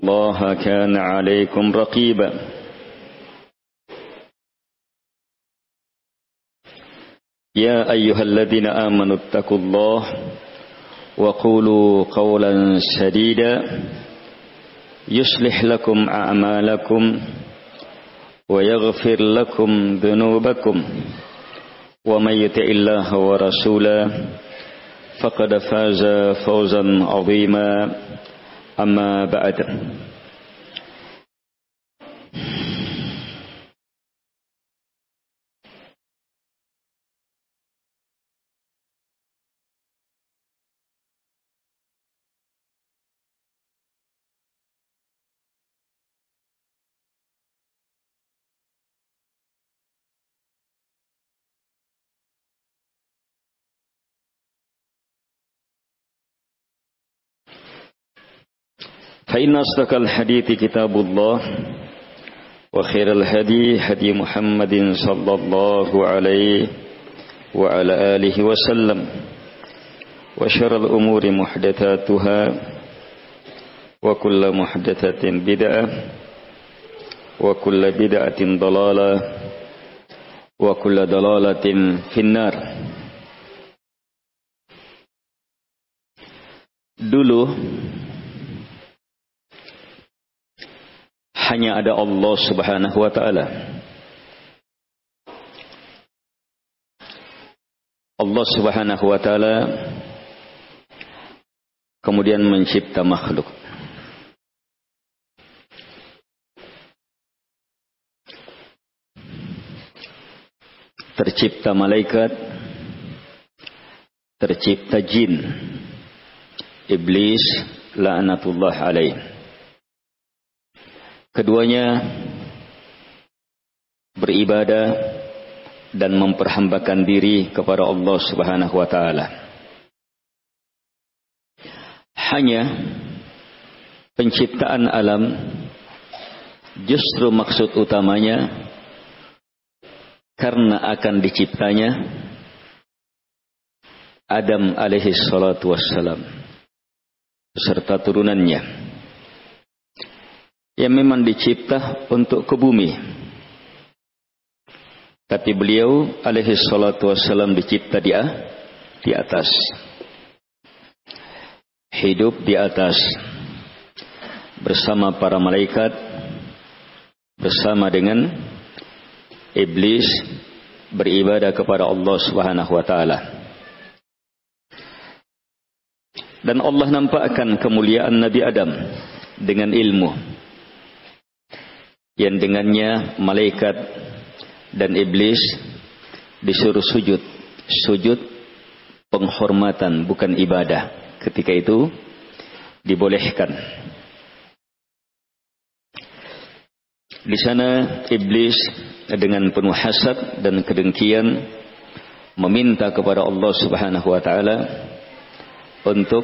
الله كان عليكم رقيبا يا أيها الذين آمنوا اتقوا الله وقولوا قولا سديدا يصلح لكم أعمالكم ويغفر لكم ذنوبكم ومن يطع الله ورسوله فقد فاز فوزا عظيما أما بعد فإن أصدق الحديث كتاب الله وخير الهدي هدي محمد صلى الله عليه وعلى آله وسلم وشر الأمور محدثاتها وكل محدثة بدعة وكل بدعة ضلالة وكل ضلالة في النار. Dulu hanya ada Allah Subhanahu wa ta'ala. Allah Subhanahu wa ta'ala kemudian mencipta makhluk. Tercipta malaikat, tercipta jin, iblis la'natullah alaih. Keduanya beribadah dan memperhambakan diri kepada Allah Subhanahu wa ta'ala. Hanya penciptaan alam justru maksud utamanya karena akan diciptanya Adam alaihi salatu wassalam beserta turunannya yang memang dicipta untuk ke bumi. Tapi beliau alaihi salatu wassalam dicipta di atas. Hidup di atas bersama para malaikat, bersama dengan iblis, beribadah kepada Allah Subhanahu wa ta'ala. Dan Allah nampakkan kemuliaan Nabi Adam dengan ilmu yang dengannya malaikat dan iblis disuruh sujud. Sujud penghormatan, bukan ibadah. Ketika itu dibolehkan. Di sana iblis dengan penuh hasad dan kedengkian meminta kepada Allah Subhanahu wa ta'ala untuk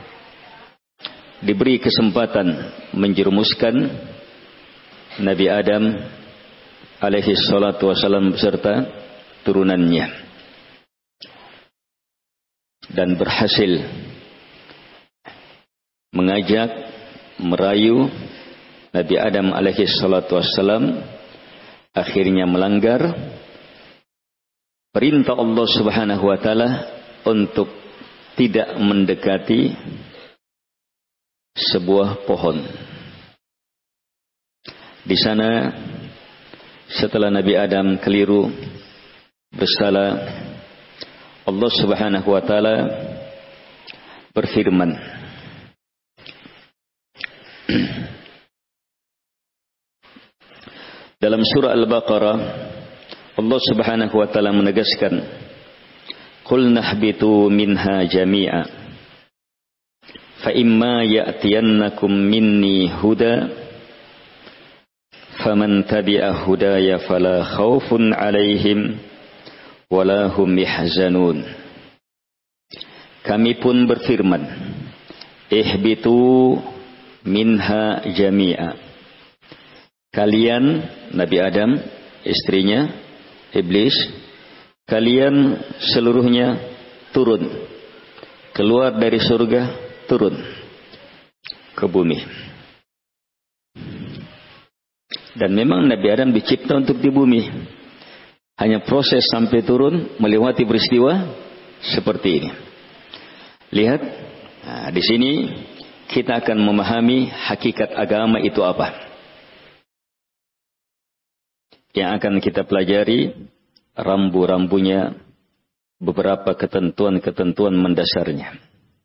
diberi kesempatan menjerumuskan Nabi Adam alaihi salatu wassalam beserta turunannya, dan berhasil mengajak, merayu Nabi Adam alaihi salatu wassalam, akhirnya melanggar perintah Allah Subhanahu wa ta'ala untuk tidak mendekati sebuah pohon. Di sana setelah Nabi Adam keliru bersalah, Allah Subhanahu wa ta'ala berfirman, dalam surah Al-Baqarah Allah Subhanahu wa ta'ala menegaskan, qul nahbitu minha jami'a fa imma ya'tiyannakum minni huda faman tabi'a hudaya fala khaufun 'alaihim wala hum yahzanun. Kami pun berfirman, ihbitu minha jami'a. Kalian, Nabi Adam, istrinya, iblis, kalian seluruhnya turun, keluar dari surga, turun ke bumi. Dan memang Nabi Adam dicipta untuk di bumi. Hanya proses sampai turun melewati peristiwa seperti ini. Lihat, di sini kita akan memahami hakikat agama itu apa. Yang akan kita pelajari rambu-rambunya, beberapa ketentuan-ketentuan mendasarnya.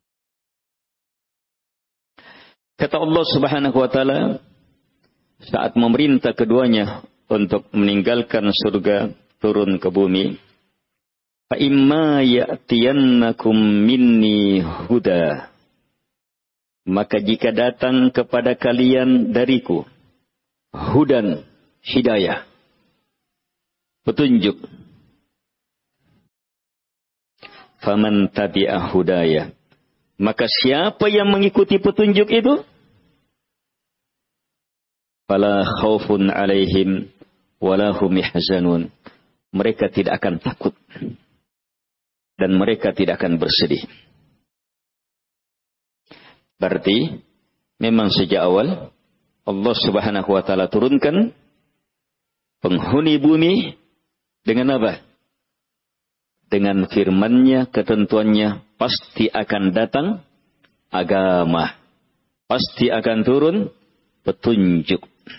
Kata Allah Subhanahu wa taala saat memerintah keduanya untuk meninggalkan surga, turun ke bumi, fa imma ya'tiyannakum minni huda, maka jika datang kepada kalian dariku hudan, hidayah, petunjuk, faman tabi'a hudaya, maka siapa yang mengikuti petunjuk itu, fala khaufun alaihim wala hum yahzanun, mereka tidak akan takut dan mereka tidak akan bersedih. Berarti memang sejak awal Allah Subhanahu wa taala turunkan penghuni bumi dengan apa? Dengan firman-Nya, ketentuannya, pasti akan datang agama, pasti akan turun petunjuk.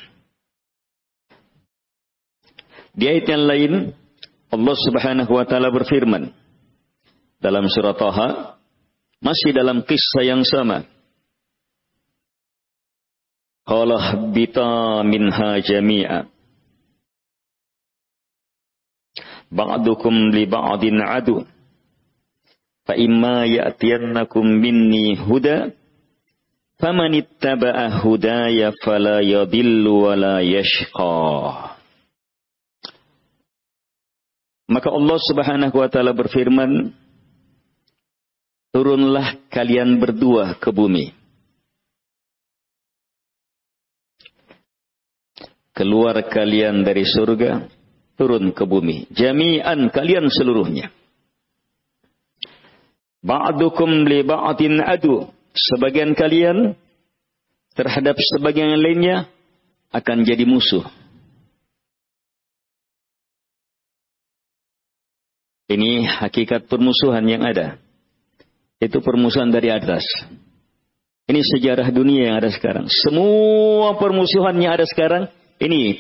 Di ayat yang lain Allah Subhanahu wa taala berfirman dalam surah Taha, masih dalam kisah yang sama. Qala habita minha jami'a ba'dukum li ba'din adu fa imma ya'tiyannakum minni huda famanittaba'a hudaya fala yadhillu wa la yashqa. Maka Allah Subhanahu wa taala berfirman, turunlah kalian berdua ke bumi. Keluar kalian dari surga, turun ke bumi. Jami'an, kalian seluruhnya. Ba'dukum li ba'din adu. Sebagian kalian terhadap sebagian lainnya akan jadi musuh. Ini hakikat permusuhan yang ada. Itu permusuhan dari atas. Ini sejarah dunia yang ada sekarang. Semua permusuhan yang ada sekarang, ini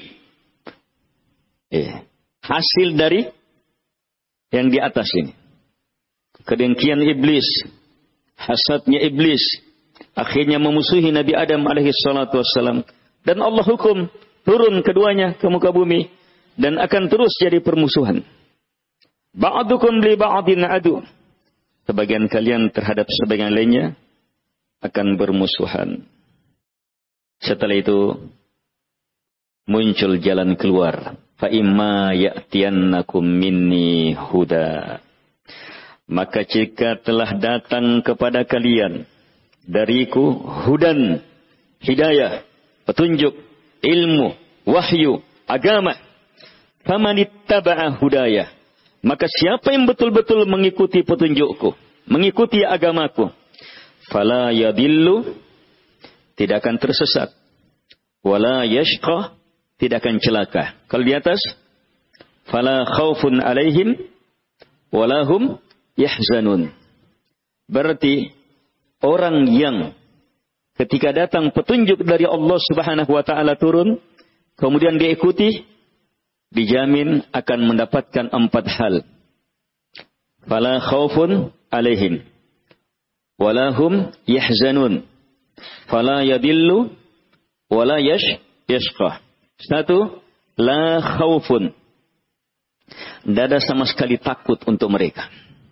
hasil dari yang di atas ini. Kedengkian iblis, hasadnya iblis, akhirnya memusuhi Nabi Adam alaihi salatu wassalam. Dan Allah hukum turun keduanya ke muka bumi. Dan akan terus jadi permusuhan. Ba'dukum li ba'din adu. Sebagian kalian terhadap sebagian lainnya akan bermusuhan. Setelah itu muncul jalan keluar. Fa imma ya'tiyannakum minni huda. Maka jika telah datang kepada kalian dariku hudan, hidayah, petunjuk, ilmu, wahyu, agama, famanittaba'a hudaya, maka siapa yang betul-betul mengikuti petunjukku, mengikuti agamaku, fala yadillu, tidak akan tersesat, wala yashqa, tidak akan celaka. Kalau di atas, fala khaufun alaihim wala hum yahzanun. Berarti orang yang ketika datang petunjuk dari Allah Subhanahu wa taala turun, kemudian dia ikuti, dijamin akan mendapatkan 4 hal. Fala khaufun alaihim wala hum yahzanun, fala yadillu wala yashqa. 1, la khaufun, tidak ada sama sekali takut untuk mereka.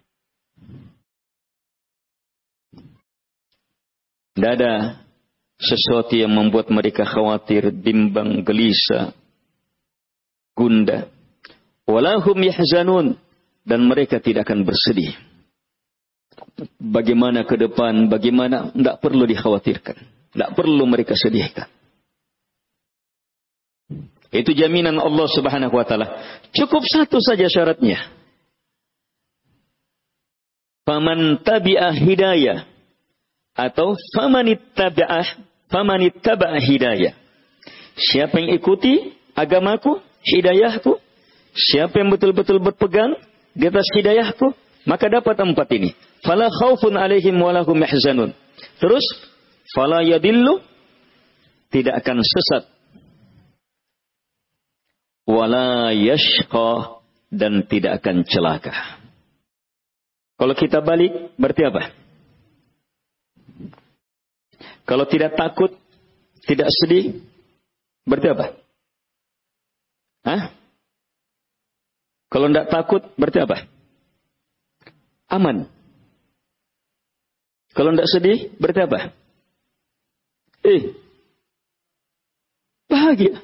Tidak ada sesuatu yang membuat mereka khawatir, bimbang, gelisah, gundah. Walahum yahzanun, dan mereka tidak akan bersedih. Bagaimana ke depan, bagaimana, tidak perlu dikhawatirkan. Tidak perlu mereka sedihkan. Itu jaminan Allah Subhanahu wa taala. Cukup 1 saja syaratnya. Faman tabi'a hidayah, atau famanittaba'a hidayah. Siapa yang ikuti agamaku, hidayahku, siapa yang betul-betul berpegang di atas hidayahku, maka dapat 4 ini. Fala khaufun alaihim walahum yahzanun. Terus, fala yadillu, tidak akan sesat. Wala yashqa, dan tidak akan celaka. Kalau kita balik, berarti apa? Kalau tidak takut, tidak sedih, berarti apa? Hah? Kalau tidak takut, berarti apa? Aman. Kalau tidak sedih, berarti apa? Bahagia.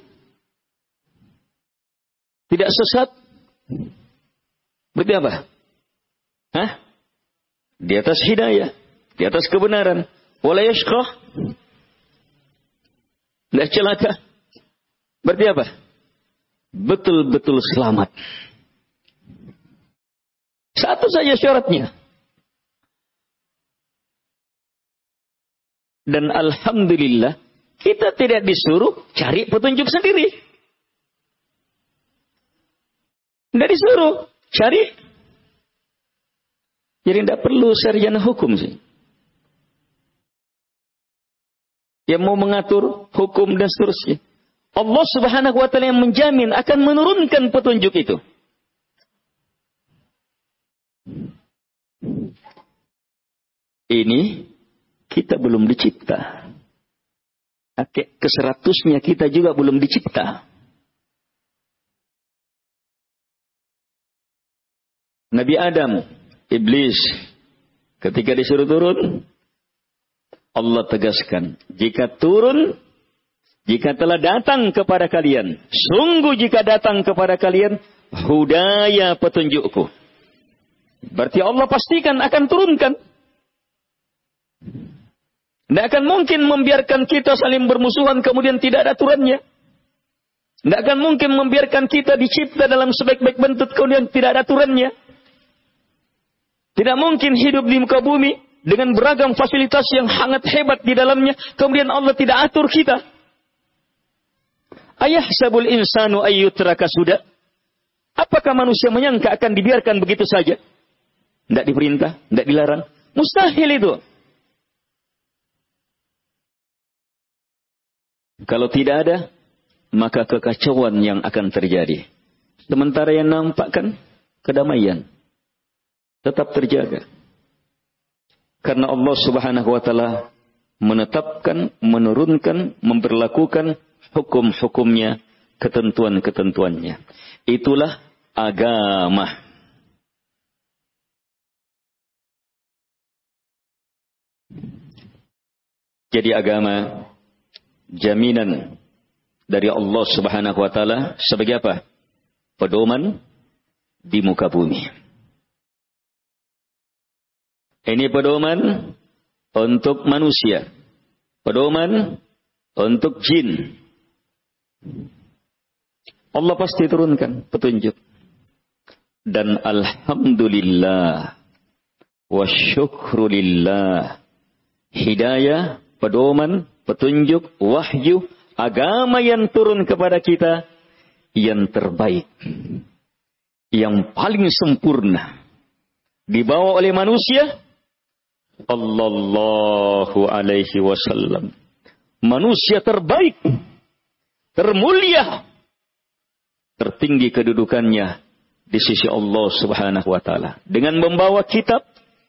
Tidak sesat, berarti apa? Hah? Di atas hidayah, di atas kebenaran. Wala yashqa, tidak celaka. Berarti apa? Betul-betul selamat. Satu saja syaratnya. Dan alhamdulillah, kita tidak disuruh cari petunjuk sendiri. Tidak disuruh cari. Jadi tidak perlu sarjana hukum sih. Yang mau mengatur hukum dan seterusnya. Allah Subhanahu wa ta'ala yang menjamin akan menurunkan petunjuk itu. Ini kita belum dicipta. Ke-100-nya kita juga belum dicipta. Nabi Adam, iblis, ketika disuruh turun, Allah tegaskan, jika telah datang kepada kalian, sungguh jika datang kepada kalian, hudaya petunjukku. Berarti Allah pastikan akan turunkan. Tidak akan mungkin membiarkan kita saling bermusuhan kemudian tidak ada aturannya. Tidak akan mungkin membiarkan kita dicipta dalam sebaik-baik bentuk kemudian tidak ada aturannya. Tidak mungkin hidup di muka bumi dengan beragam fasilitas yang sangat hebat di dalamnya, kemudian Allah tidak atur kita. Ayahsabul insanu ayyutraka suda. Apakah manusia menyangka akan dibiarkan begitu saja? Tidak diperintah, tidak dilarang. Mustahil itu. Kalau tidak ada, maka kekacauan yang akan terjadi. Sementara yang nampak kan kedamaian tetap terjaga. Karena Allah Subhanahu wa ta'ala menetapkan, menurunkan, memperlakukan hukum-hukumnya, ketentuan-ketentuannya. Itulah agama. Jadi agama jaminan dari Allah Subhanahu wa ta'ala sebagai apa? Pedoman di muka bumi. Ini pedoman untuk manusia. Pedoman untuk jin. Allah pasti turunkan petunjuk. Dan alhamdulillah wa syukrulillah. Hidayah, pedoman, petunjuk, wahyu, agama yang turun kepada kita yang terbaik. Yang paling sempurna. Dibawa oleh manusia Sallallahu alaihi wasallam. Manusia terbaik, termulia, tertinggi kedudukannya di sisi Allah Subhanahu wa ta'ala. Dengan membawa kitab,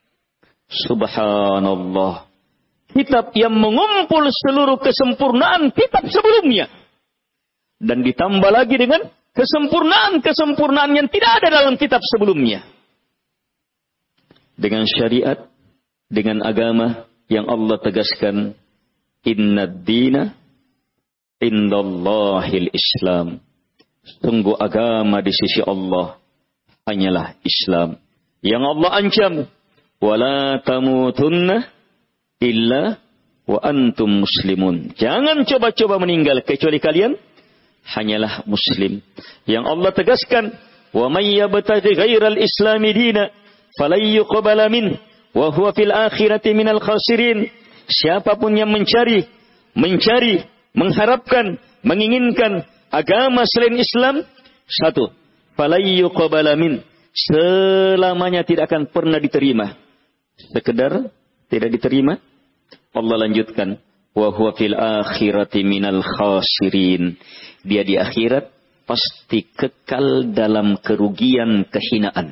subhanallah, kitab yang mengumpul seluruh kesempurnaan kitab sebelumnya. Dan ditambah lagi dengan kesempurnaan-kesempurnaan yang tidak ada dalam kitab sebelumnya. Dengan syariat, dengan agama yang Allah tegaskan, innad dina indallahil Islam. Sungguh agama di sisi Allah hanyalah Islam. Yang Allah ancam, wala tamutunna illa wa antum muslimun. Jangan coba-coba meninggal kecuali kalian hanyalah muslim. Yang Allah tegaskan, wa may yabtaghi ghairal islami dina falan yuqbala min wa huwa fil akhirati minal khasirin. Siapapun yang mencari mengharapkan, menginginkan agama selain Islam, satu, falayyuqbala min, selamanya tidak akan pernah diterima. Sekedar tidak diterima, Allah lanjutkan, wa huwa fil akhirati minal khasirin. Dia di akhirat pasti kekal dalam kerugian, kehinaan.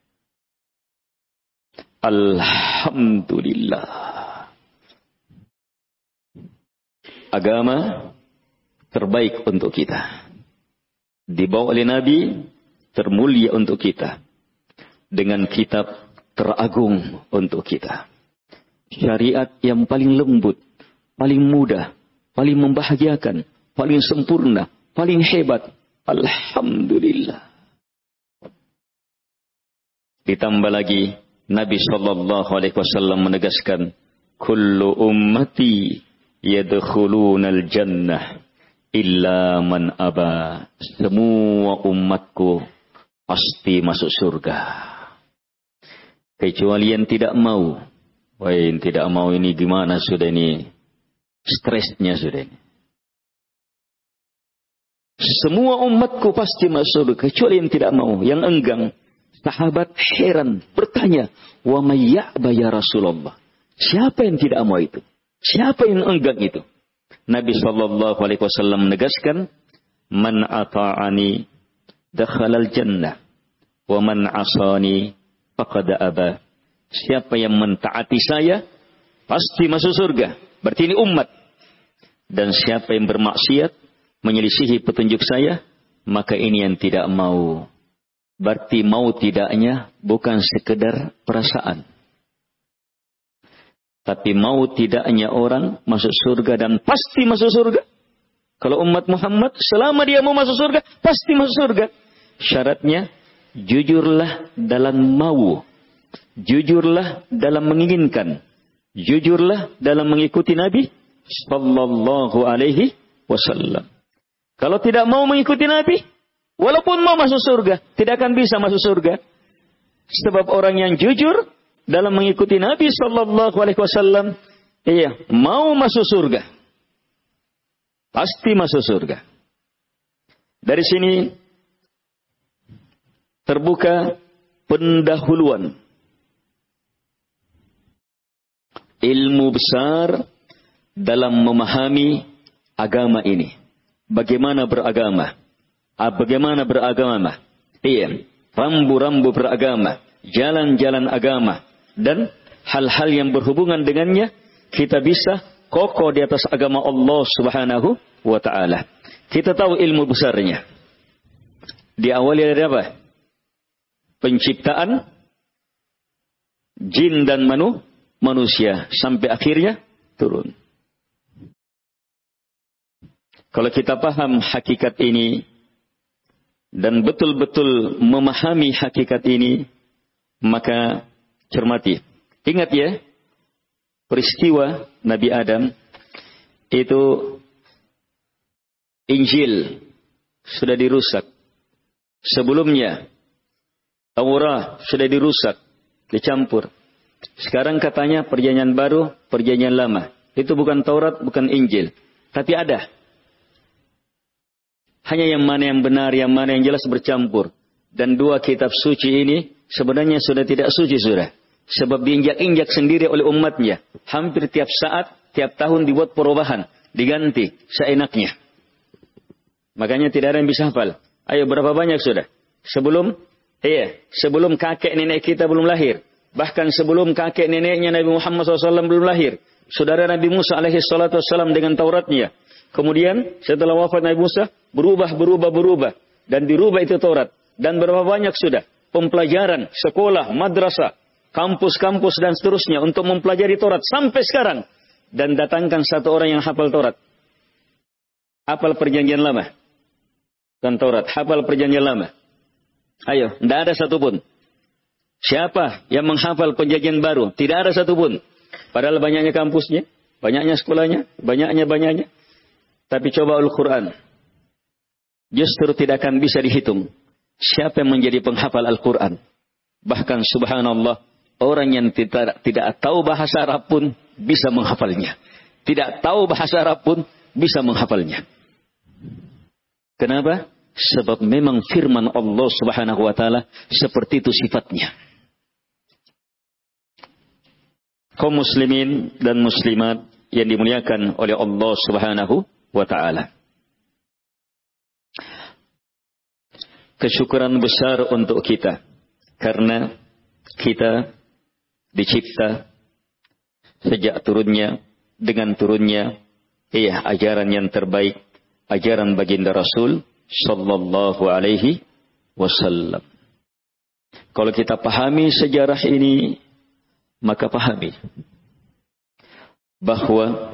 Alhamdulillah. Agama terbaik untuk kita. Dibawa oleh Nabi, termulia untuk kita. Dengan kitab teragung untuk kita. Syariat yang paling lembut, paling mudah, paling membahagiakan, paling sempurna, paling hebat. Alhamdulillah. Ditambah lagi, Nabi SAW menegaskan, kullu ummati yadkhulunal jannah illa man aba. Semua umatku pasti masuk surga. Kecuali yang tidak mau. Wah, yang tidak mau ini gimana sudah ini? Stresnya sudah ini. Semua umatku pasti masuk surga. Kecuali yang tidak mau, yang enggang. Sahabat heran, bertanya, wa may ya'ba ya Rasulullah? Siapa yang tidak mau itu? Siapa yang enggan itu? Nabi SAW menegaskan, man ata'ani dakhalal jannah, wa man asani faqad aba. Siapa yang mentaati saya, pasti masuk surga. Berarti ini umat. Dan siapa yang bermaksiat, menyelisihi petunjuk saya, maka ini yang tidak mau. Berarti mau tidaknya bukan sekedar perasaan. Tapi mau tidaknya orang masuk surga dan pasti masuk surga. Kalau umat Muhammad, selama dia mau masuk surga, pasti masuk surga. Syaratnya, jujurlah dalam mau. Jujurlah dalam menginginkan. Jujurlah dalam mengikuti Nabi sallallahu alaihi wasallam. Kalau tidak mau mengikuti Nabi, walaupun mau masuk surga, tidak akan bisa masuk surga. Sebab orang yang jujur dalam mengikuti Nabi sallallahu alaihi wasallam, mau masuk surga. Pasti masuk surga. Dari sini terbuka pendahuluan ilmu besar dalam memahami agama ini. Bagaimana beragama? Bagaimana beragama? Rambu-rambu beragama, jalan-jalan agama, dan hal-hal yang berhubungan dengannya, kita bisa kokoh di atas agama Allah Subhanahu wa ta'ala. Kita tahu ilmu besarnya. Diawali dari apa? Penciptaan jin dan manusia sampai akhirnya turun. Kalau kita paham hakikat ini dan betul-betul memahami hakikat ini, maka cermati. Ingat ya, peristiwa Nabi Adam itu Injil sudah dirusak. Sebelumnya Taurat sudah dirusak, dicampur. Sekarang katanya perjanjian baru, perjanjian lama. Itu bukan Taurat, bukan Injil. Tapi ada. Hanya yang mana yang benar, yang mana yang jelas bercampur. Dan dua kitab suci ini sebenarnya sudah tidak suci sudah. Sebab diinjak-injak sendiri oleh umatnya. Hampir tiap saat, tiap tahun dibuat perubahan. Diganti seenaknya. Makanya tidak ada yang bisa hafal. Ayo, berapa banyak sudah? Sebelum kakek nenek kita belum lahir. Bahkan sebelum kakek neneknya Nabi Muhammad SAW belum lahir. Saudara Nabi Musa alaihissalam dengan Tauratnya. Kemudian setelah wafat Nabi Musa, berubah. Dan dirubah itu Taurat. Dan berapa banyak sudah pembelajaran, sekolah, madrasah, kampus-kampus dan seterusnya untuk mempelajari Taurat. Sampai sekarang. Dan datangkan satu orang yang hafal Taurat. Hafal perjanjian lama. Dan Taurat, hafal perjanjian lama. Ayo, tidak ada satupun. Siapa yang menghafal perjanjian baru? Tidak ada satupun. Padahal banyaknya kampusnya, banyaknya sekolahnya, banyaknya. Tapi coba Al-Quran. Justru tidak akan bisa dihitung. Siapa yang menjadi penghafal Al-Quran? Bahkan subhanallah, orang yang tidak tahu bahasa Arab pun bisa menghafalnya. Tidak tahu bahasa Arab pun bisa menghafalnya. Kenapa? Sebab memang firman Allah Subhanahu wa taala seperti itu sifatnya. Kaum muslimin dan muslimat yang dimuliakan oleh Allah Subhanahu wa taala. Kesyukuran besar untuk kita karena kita dicipta sejak turunnya dengan turunnya ajaran yang terbaik, ajaran baginda Rasul sallallahu alaihi wasallam. Kalau kita pahami sejarah ini, maka pahami bahwa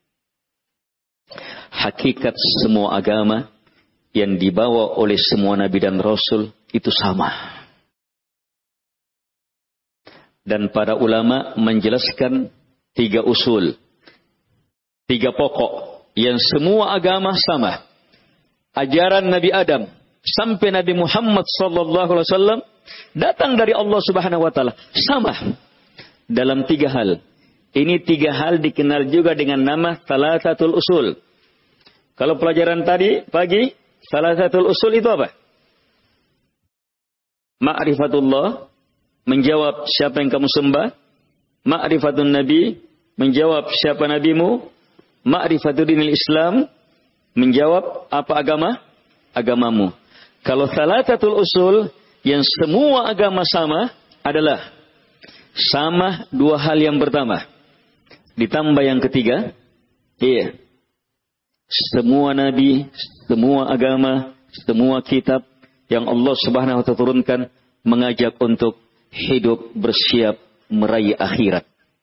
hakikat semua agama yang dibawa oleh semua nabi dan rasul itu sama. Dan para ulama menjelaskan 3 usul, 3 pokok yang semua agama sama. Ajaran Nabi Adam sampai Nabi Muhammad sallallahu alaihi wasallam datang dari Allah Subhanahu wa taala sama dalam 3 hal. Ini 3 hal dikenal juga dengan nama Thalathatul Usul. Kalau pelajaran tadi pagi, Thalathatul Usul itu apa? Ma'rifatullah, menjawab siapa yang kamu sembah. Ma'rifatun Nabi, menjawab siapa nabimu. Ma'rifatul dinil Islam, menjawab apa agamamu. Kalau Thalathatul Usul yang semua agama sama adalah sama 2 hal yang pertama. Ditambah yang ketiga, semua nabi, semua agama, semua kitab yang Allah Subhanahu wa taala turunkan mengajak untuk hidup bersiap meraih akhirat.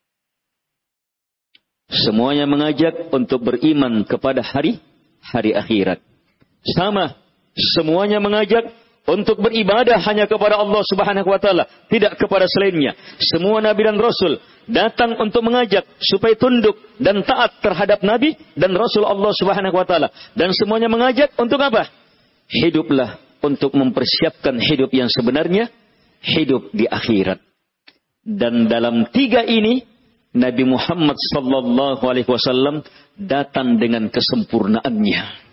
Semuanya mengajak untuk beriman kepada hari akhirat. Sama, semuanya mengajak untuk beribadah hanya kepada Allah Subhanahu wa taala, tidak kepada selainnya. Semua nabi dan rasul datang untuk mengajak supaya tunduk dan taat terhadap nabi dan rasul Allah Subhanahu wa taala. Dan semuanya mengajak untuk apa? Hiduplah untuk mempersiapkan hidup yang sebenarnya, hidup di akhirat. Dan dalam 3 ini Nabi Muhammad sallallahu alaihi wasallam datang dengan kesempurnaannya.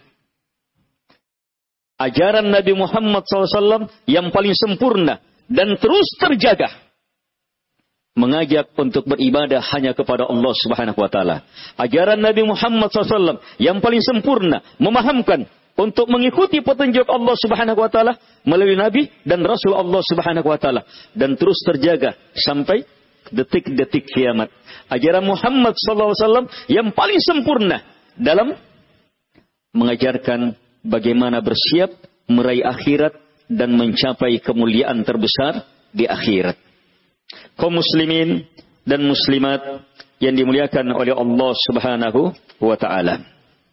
Ajaran Nabi Muhammad SAW yang paling sempurna dan terus terjaga. Mengajak untuk beribadah hanya kepada Allah Subhanahu wa taala. Ajaran Nabi Muhammad SAW yang paling sempurna memahamkan untuk mengikuti petunjuk Allah Subhanahu wa taala melalui nabi dan rasul Allah Subhanahu wa taala dan terus terjaga sampai detik-detik kiamat. Ajaran Muhammad SAW yang paling sempurna dalam mengajarkan bagaimana bersiap meraih akhirat dan mencapai kemuliaan terbesar di akhirat. Kaum muslimin dan muslimat yang dimuliakan oleh Allah Subhanahu wa taala.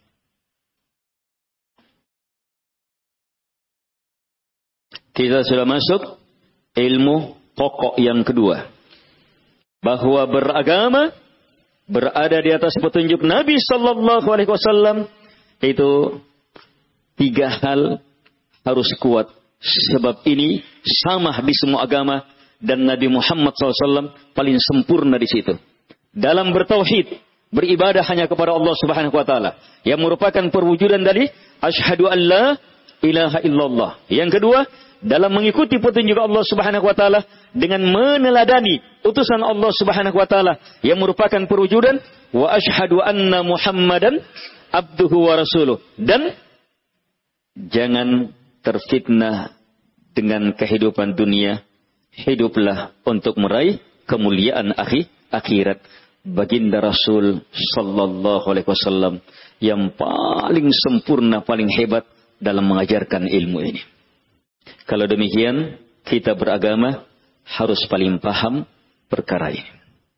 Kita sudah masuk ilmu pokok yang kedua. Bahwa beragama, berada di atas petunjuk Nabi sallallahu alaihi wasallam itu 3 hal harus kuat. Sebab ini sama di semua agama dan Nabi Muhammad SAW paling sempurna di situ. Dalam bertauhid, beribadah hanya kepada Allah Subhanahu wa taala yang merupakan perwujudan dari asyhadu an la ilaha illallah. Yang kedua, dalam mengikuti petunjuk Allah Subhanahu wa taala dengan meneladani utusan Allah Subhanahu wa taala yang merupakan perwujudan wa asyhadu anna Muhammadan abduhu wa rasuluh. Dan jangan terfitnah dengan kehidupan dunia. Hiduplah untuk meraih kemuliaan akhirat. Baginda Rasul sallallahu alaihi wasallam yang paling sempurna, paling hebat dalam mengajarkan ilmu ini. Kalau demikian, kita beragama harus paling paham perkara ini.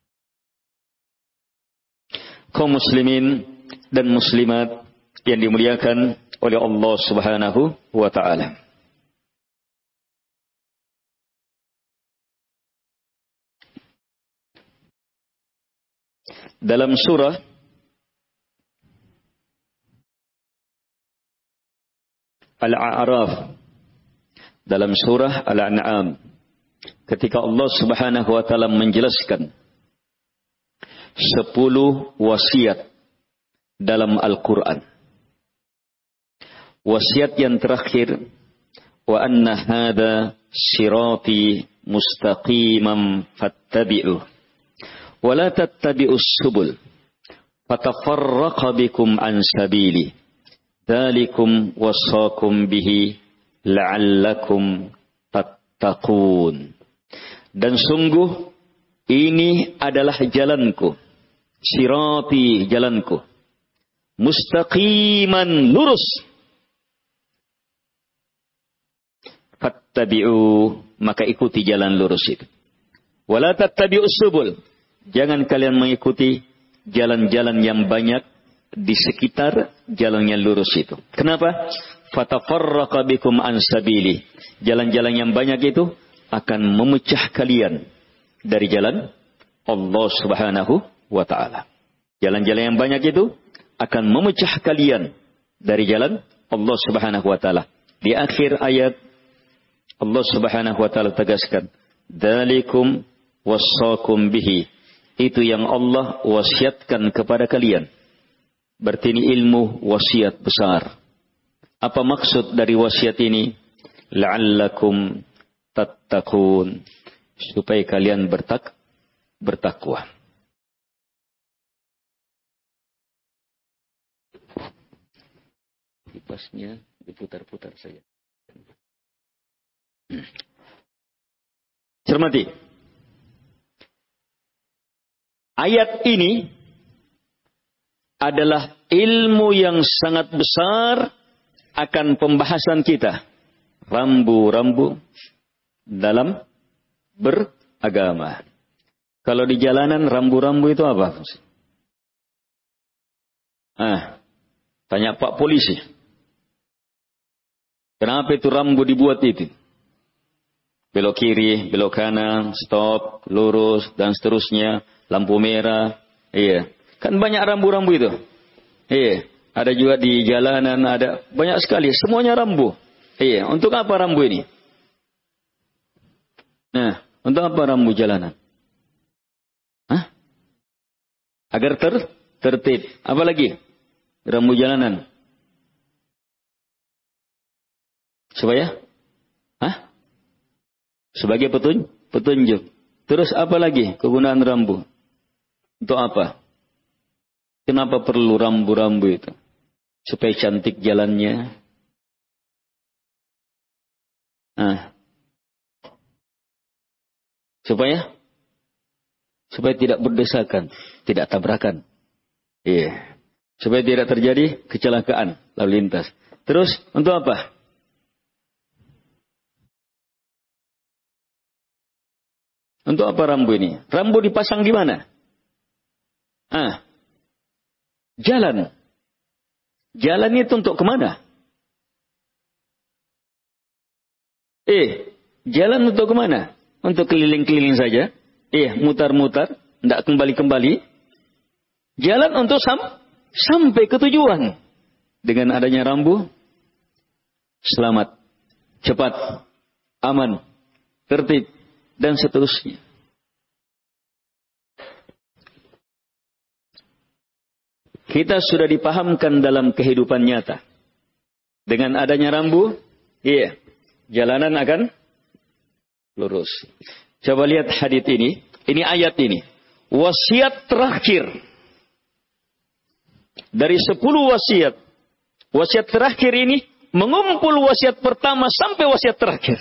Kaum muslimin dan muslimat yang dimuliakan oleh Allah Subhanahu wa taala. Dalam surah Al-A'raf, dalam surah Al-An'am, ketika Allah Subhanahu wa taala menjelaskan 10 wasiat dalam Al-Quran. Wasiat yang terakhir, wa anna hadha sirati mustaqiman fattabi'uh wa la tattabi'us subul fatafarraqa bikum an sabili dzalikum wasaqum bihi la'allakum tattaqun. Dan sungguh ini adalah jalanku, sirati jalanku, mustaqiman lurus. Fattabi'u, maka ikuti jalan lurus itu. Wala tattabi'us subul, jangan kalian mengikuti jalan-jalan yang banyak di sekitar jalan yang lurus itu. Kenapa? Fatafarraqa bikum an sabili, jalan-jalan yang banyak itu akan memecah kalian dari jalan Allah Subhanahu wa ta'ala. Jalan-jalan yang banyak itu akan memecah kalian dari jalan Allah Subhanahu wa ta'ala. Di akhir ayat Allah Subhanahu wa ta'ala tegaskan, dzalikum wassaqum bihi, itu yang Allah wasiatkan kepada kalian. Berarti ini ilmu wasiat besar. Apa maksud dari wasiat ini? La'allakum tattaqun, supaya kalian bertakwa. Kipasnya diputar-putar saja. Cermati. Ayat ini adalah ilmu yang sangat besar akan pembahasan kita. Rambu-rambu dalam beragama. Kalau di jalanan rambu-rambu itu apa? Tanya Pak Polisi. Kenapa itu rambu dibuat itu? Belok kiri, belok kanan, stop, lurus, dan seterusnya. Lampu merah. Iya. Kan banyak rambu-rambu itu. Iya. Ada juga di jalanan, ada banyak sekali. Semuanya rambu. Iya. Untuk apa rambu ini? Nah, untuk apa rambu jalanan? Agar tertib. Apa lagi? Rambu jalanan. Supaya? Sebagai petunjuk. Terus apa lagi kegunaan rambu? Untuk apa? Kenapa perlu rambu-rambu itu? Supaya cantik jalannya. Supaya tidak berdesakan, tidak tabrakan. Iya. Supaya tidak terjadi kecelakaan lalu lintas. Terus untuk apa? Untuk apa rambu ini? Rambu dipasang di mana? Jalan. Jalan itu untuk kemana? Jalan untuk kemana? Untuk keliling-keliling saja. Mutar-mutar. Tidak kembali-kembali. Jalan untuk sampai ke tujuan. Dengan adanya rambu, selamat, cepat, aman, tertib, dan seterusnya. Kita sudah dipahamkan dalam kehidupan nyata. Dengan adanya rambu, jalanan akan lurus. Coba lihat hadits ini. Ini ayat ini. Wasiat terakhir. Dari 10 wasiat. Wasiat terakhir ini mengumpul wasiat pertama sampai wasiat terakhir.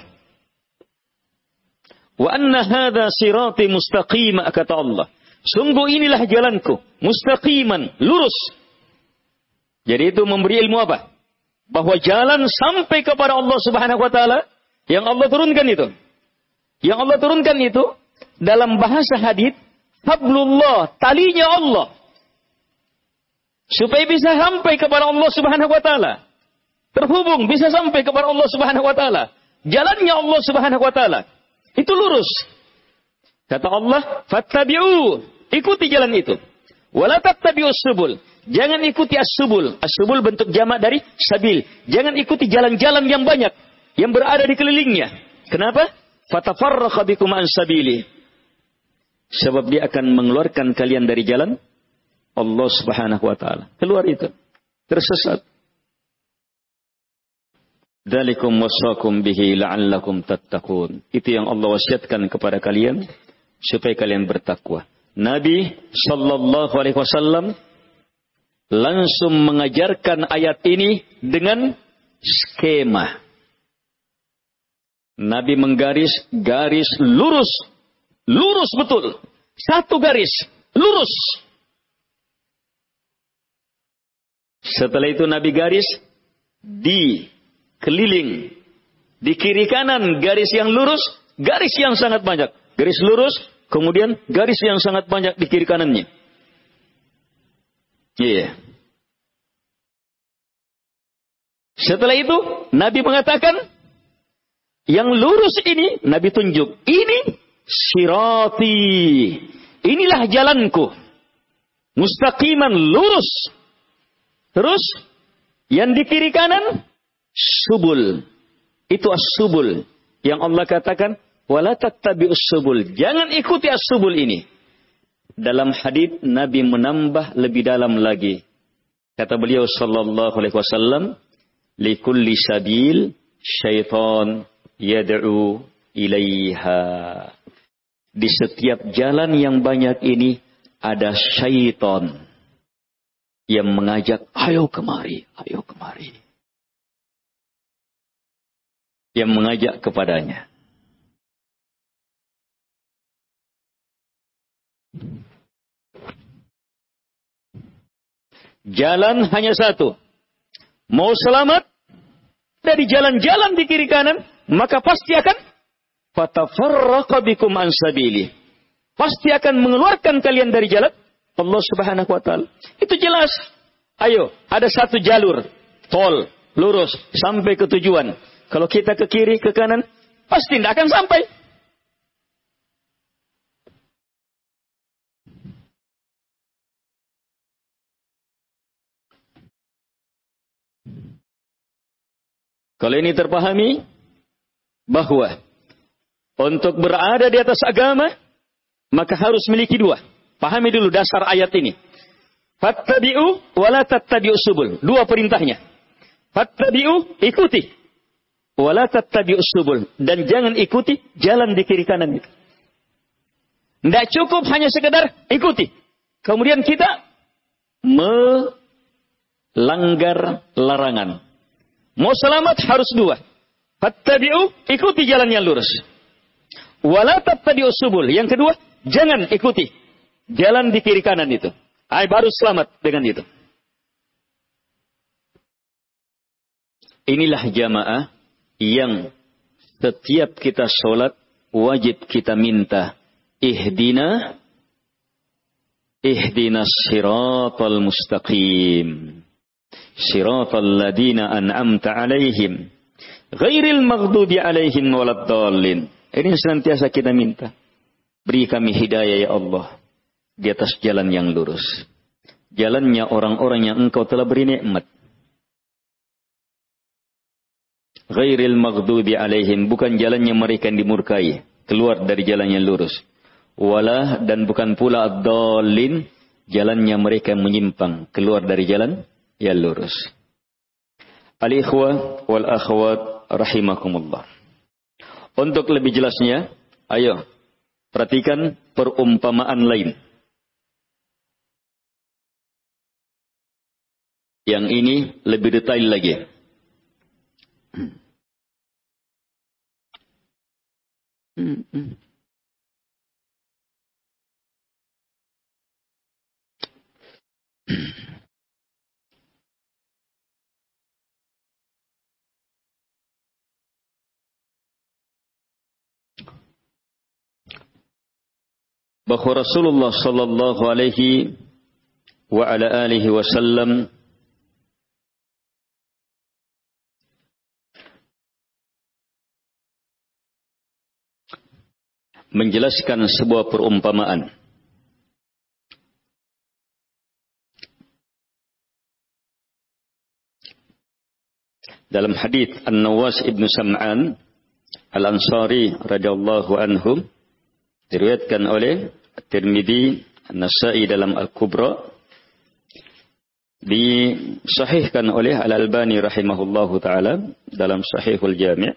Wa anna hadha sirati mustaqima, kata Allah. Sungguh inilah jalanku. Mustaqiman, lurus. Jadi itu memberi ilmu apa? Bahwa jalan sampai kepada Allah Subhanahu wa ta'ala yang Allah turunkan itu. Yang Allah turunkan itu dalam bahasa hadits, hablullah, talinya Allah. Supaya bisa sampai kepada Allah Subhanahu wa ta'ala. Terhubung, bisa sampai kepada Allah Subhanahu wa ta'ala. Jalannya Allah Subhanahu wa ta'ala. Itu lurus. Kata Allah, fattabi'u, ikuti jalan itu. Wala tattabi'us subul. Jangan ikuti as-subul. As-subul bentuk jamak dari sabil. Jangan ikuti jalan-jalan yang banyak yang berada di kelilingnya. Kenapa? Fatafarraqa bikum an sabili. Sebab dia akan mengeluarkan kalian dari jalan Allah Subhanahu wa taala. Keluar itu. Tersesat. Dzalikum wasaqum bihi la'allakum tattaqun. Itu yang Allah wasiatkan kepada kalian supaya kalian bertakwa. Nabi sallallahu alaihi wasallam langsung mengajarkan ayat ini dengan skema. Nabi menggaris garis lurus. Lurus betul. Satu garis. Lurus. Setelah itu Nabi garis di keliling. Di kiri kanan garis yang lurus. Garis yang sangat banyak. Garis lurus. Kemudian garis yang sangat banyak di kiri kanannya. Iya. Setelah itu Nabi mengatakan. Yang lurus ini Nabi tunjuk. Ini sirati. Inilah jalanku. Mustaqiman lurus. Terus yang di kiri kanan subul. Itu as-subul. Yang Allah katakan wala tattabi'us subul. Jangan ikuti as-subul ini. Dalam hadis Nabi menambah lebih dalam lagi. Kata beliau sallallahu alaihi wasallam, likulli sabil syaitan yad'u ilaiha. Di setiap jalan yang banyak ini ada syaitan yang mengajak, ayo kemari, ayo kemari. Yang mengajak kepadanya. Jalan hanya satu. Mau selamat dari jalan-jalan di kiri kanan, maka pasti akan fatafarraqa bikum an sabili. Pasti akan mengeluarkan kalian dari jalan Allah Subhanahu wa taala. Itu jelas. Ayo, ada satu jalur tol lurus sampai ke tujuan. Kalau kita ke kiri, ke kanan, pasti tidak akan sampai. Kalau ini terpahami bahwa untuk berada di atas agama, maka harus memiliki dua. Pahami dulu dasar ayat ini. Fattabi'u wa la tattabi'u subul. Dua perintahnya. Fattabi'u, ikuti. Wa la tattabi'u subul. Dan jangan ikuti jalan di kiri kanan itu. Tidak cukup hanya sekedar ikuti. Kemudian kita melanggar larangan. Mau selamat harus dua. Fattabi'u, ikuti jalan yang lurus. Wa la tattabi'u subul. Yang kedua, jangan ikuti jalan di kiri kanan itu. Baru selamat dengan itu. Inilah jamaah yang setiap kita sholat wajib kita minta. Ihdinas siratal mustaqim. Siratal ladina an'amta alaihim. Ghairil maghdubi alaihim waladdallin. Ini senantiasa kita minta. Beri kami hidayah ya Allah. Di atas jalan yang lurus. Jalannya orang-orang yang engkau telah beri nikmat. Ghairil maghdubi alaihim. Bukan jalannya mereka yang dimurkai. Keluar dari jalan yang lurus. Walah dan bukan pula ad-dallin. Jalannya mereka yang menyimpang. Keluar dari jalan yang lurus. Al-ikhwah wal akhwat rahimakumullah. Untuk lebih jelasnya, ayo perhatikan perumpamaan lain. Yang ini lebih detail lagi. Bahwa Rasulullah sallallahu alaihi wa ala alihi wasallam menjelaskan sebuah perumpamaan. Dalam hadis An-Nawas ibn Sam'an Al-Ansari radhiyallahu anhu diriwayatkan oleh Tirmidzi, An-Nasa'i dalam Al-Kubra disahihkan oleh Al-Albani rahimahullahu taala dalam Sahihul Jami',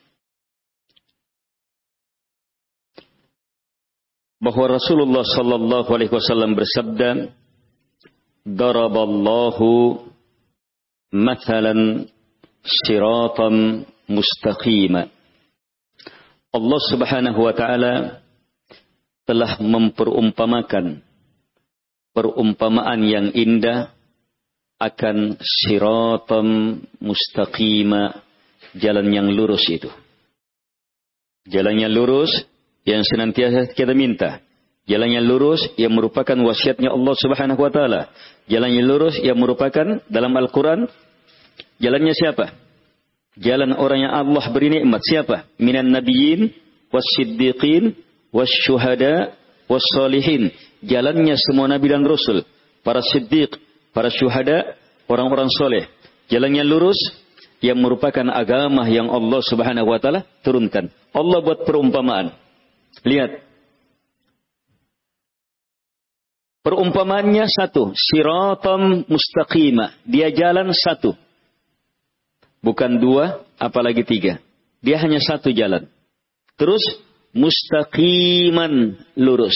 bahwa Rasulullah sallallahu alaihi wasallam bersabda, "Daraballahu mathalan siratan mustaqima." Allah Subhanahu wa taala telah memperumpamakan perumpamaan yang indah akan siratan mustaqima, jalan yang lurus itu. Jalan yang lurus yang senantiasa kita minta. Jalan yang lurus yang merupakan wasiatnya Allah Subhanahu wa taala. Jalan yang lurus yang merupakan dalam Al-Quran. Jalannya siapa? Jalan orang yang Allah beri nikmat. Siapa? Minan nabiyyin was-siddiqin was-syuhada was-salihin. Jalannya semua nabi dan rasul, para siddiq, para syuhada, orang-orang soleh. Jalan yang lurus yang merupakan agama yang Allah Subhanahu wa taala turunkan. Allah buat perumpamaan. Lihat. Perumpamaannya satu, siratan mustaqima. Dia jalan satu. Bukan dua, apalagi tiga. Dia hanya satu jalan. Terus mustaqiman, lurus.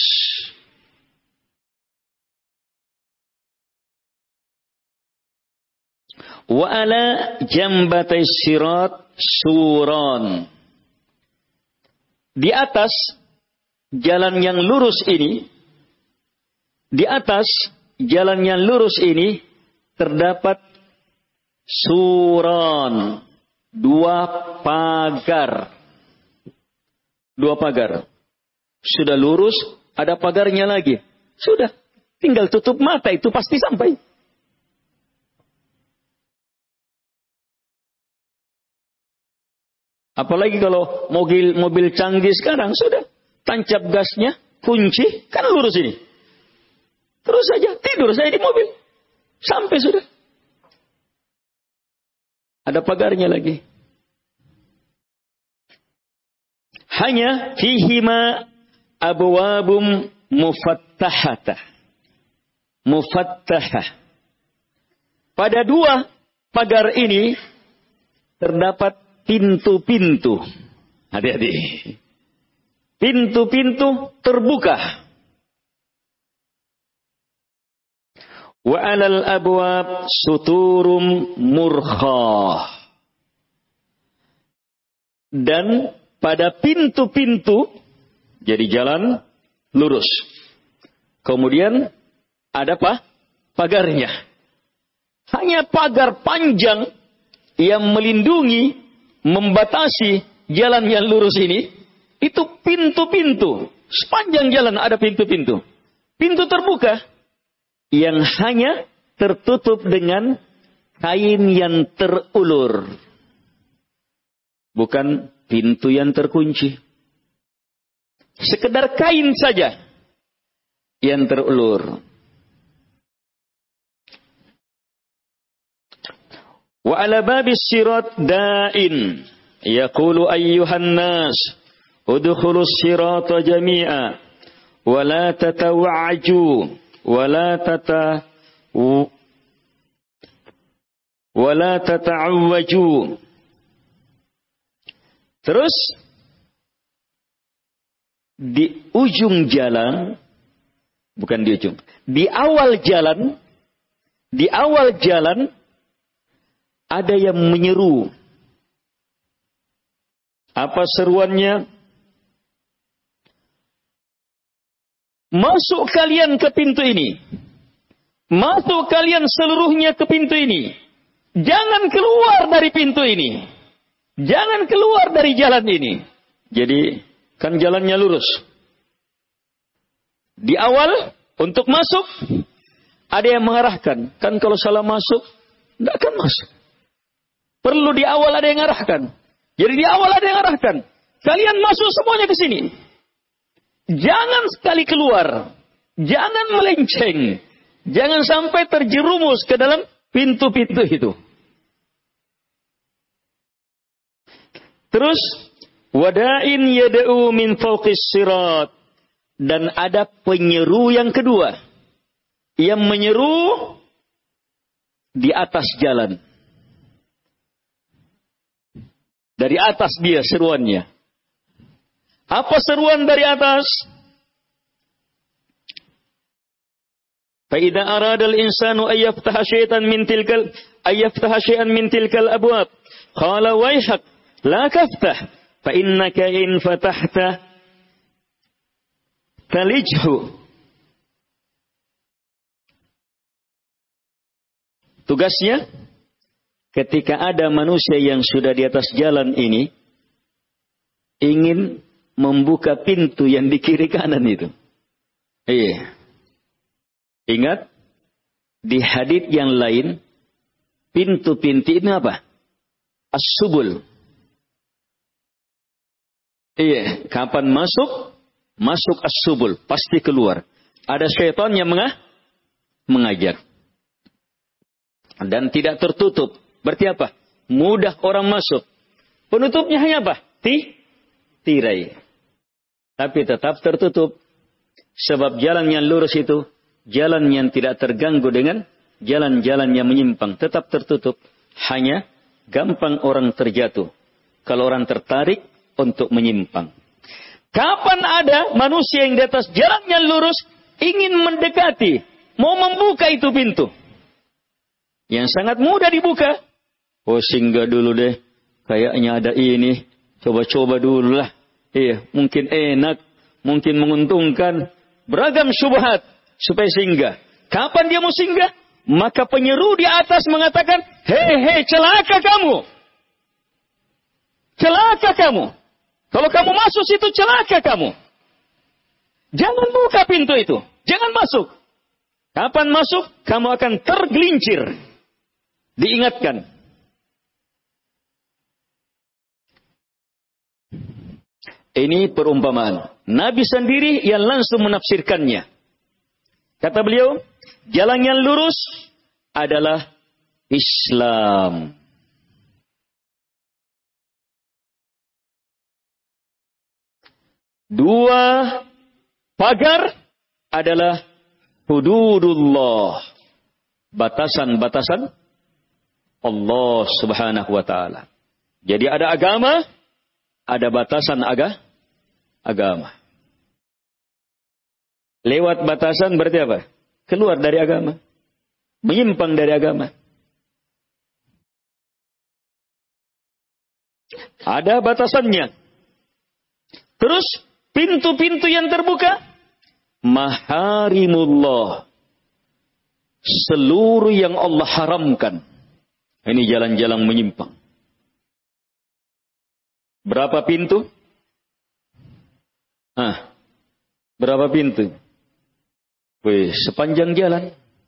Wa ala jambatai sirat suran. Di atas jalan yang lurus ini, di atas jalan yang lurus ini terdapat suran, dua pagar. Dua pagar. Sudah lurus, ada pagarnya lagi. Sudah, tinggal tutup mata, itu pasti sampai. Apalagi kalau mobil canggih sekarang, sudah. Tancap gasnya, kunci, kan lurus ini. Terus saja, tidur saya di mobil. Sampai sudah. Ada pagarnya lagi. Hanya fihima abwabum mufattahah. Mufattahah. Pada dua pagar ini terdapat pintu-pintu. Hati-hati. Pintu-pintu terbuka. Wa 'alal abwab suturum murkhah. Dan pada pintu-pintu, jadi jalan lurus. Kemudian ada apa? Pagarnya. Hanya pagar panjang yang melindungi, membatasi jalan yang lurus ini. Itu pintu-pintu. Sepanjang jalan ada pintu-pintu. Pintu terbuka. Yang hanya tertutup dengan kain yang terulur. Bukan pintu yang terkunci. Sekedar kain saja yang terulur. Wa ala babis sirat da'in yaqulu ayyuhan nas udkhulus sirata jami'a wa la tatawa'aju wala tata'awwaju. Terus di ujung jalan, bukan di ujung, di awal jalan ada yang menyeru. Apa seruannya? Masuk kalian ke pintu ini. Masuk kalian seluruhnya ke pintu ini. Jangan keluar dari pintu ini. Jangan keluar dari jalan ini. Jadi, kan jalannya lurus. Di awal, untuk masuk, ada yang mengarahkan. Kan kalau salah masuk, tidak akan masuk. Perlu di awal ada yang mengarahkan. Jadi di awal ada yang mengarahkan. Kalian masuk semuanya ke sini. Jangan sekali keluar. Jangan melenceng. Jangan sampai terjerumus ke dalam pintu-pintu itu. Terus, wada'in yada'u min fawqis sirat. Dan ada penyeru yang kedua. Yang menyeru di atas jalan. Dari atas dia seruannya. Apa seruan dari atas? فَإِذَا أَرَادَ الْإِنسَانُ أَنْ يَفْتَحَ شَيْئًا مِنْ تِلْكَ الْأَبْوَابِ قَالَ وَيْحَكَ لَا تَفْتَحْ فَإِنَّكَ إِنْ فَتَحْتَ تَلِجْهُ. Tugasnya, ketika ada manusia yang sudah di atas jalan ini, ingin membuka pintu yang di kiri kanan itu. Iya. Ingat, di hadits yang lain, pintu-pintu ini apa? As-subul. Iya, kapan masuk? Masuk as-subul, pasti keluar. Ada syaitan yang mengajar. Dan tidak tertutup. Berarti apa? Mudah orang masuk. Penutupnya hanya apa? Tirai. Tapi tetap tertutup. Sebab jalan yang lurus itu, jalan yang tidak terganggu dengan jalan-jalan yang menyimpang. Tetap tertutup. Hanya gampang orang terjatuh. Kalau orang tertarik untuk menyimpang. Kapan ada manusia yang di atas jalan yang lurus, ingin mendekati, mau membuka itu pintu. Yang sangat mudah dibuka. Oh, singgah dulu deh. Kayaknya ada ini. Coba-coba dulu lah. Iya, mungkin enak. Mungkin menguntungkan. Beragam syubhat. Supaya singgah. Kapan dia mau singgah? Maka penyeru di atas mengatakan, hei, celaka kamu. Celaka kamu. Kalau kamu masuk situ, celaka kamu. Jangan buka pintu itu. Jangan masuk. Kapan masuk, kamu akan tergelincir. Diingatkan. Ini perumpamaan. Nabi sendiri yang langsung menafsirkannya. Kata beliau, jalan yang lurus adalah Islam. Dua pagar adalah hududullah. Batasan-batasan Allah subhanahu wa ta'ala. Jadi ada agama, ada batasan agama. Lewat batasan berarti apa? Keluar dari agama. Menyimpang dari agama. Ada batasannya. Terus pintu-pintu yang terbuka, maharimullah. Seluruh yang Allah haramkan. Ini jalan-jalan menyimpang. Berapa pintu? Berapa pintu? Wih, sepanjang jalan.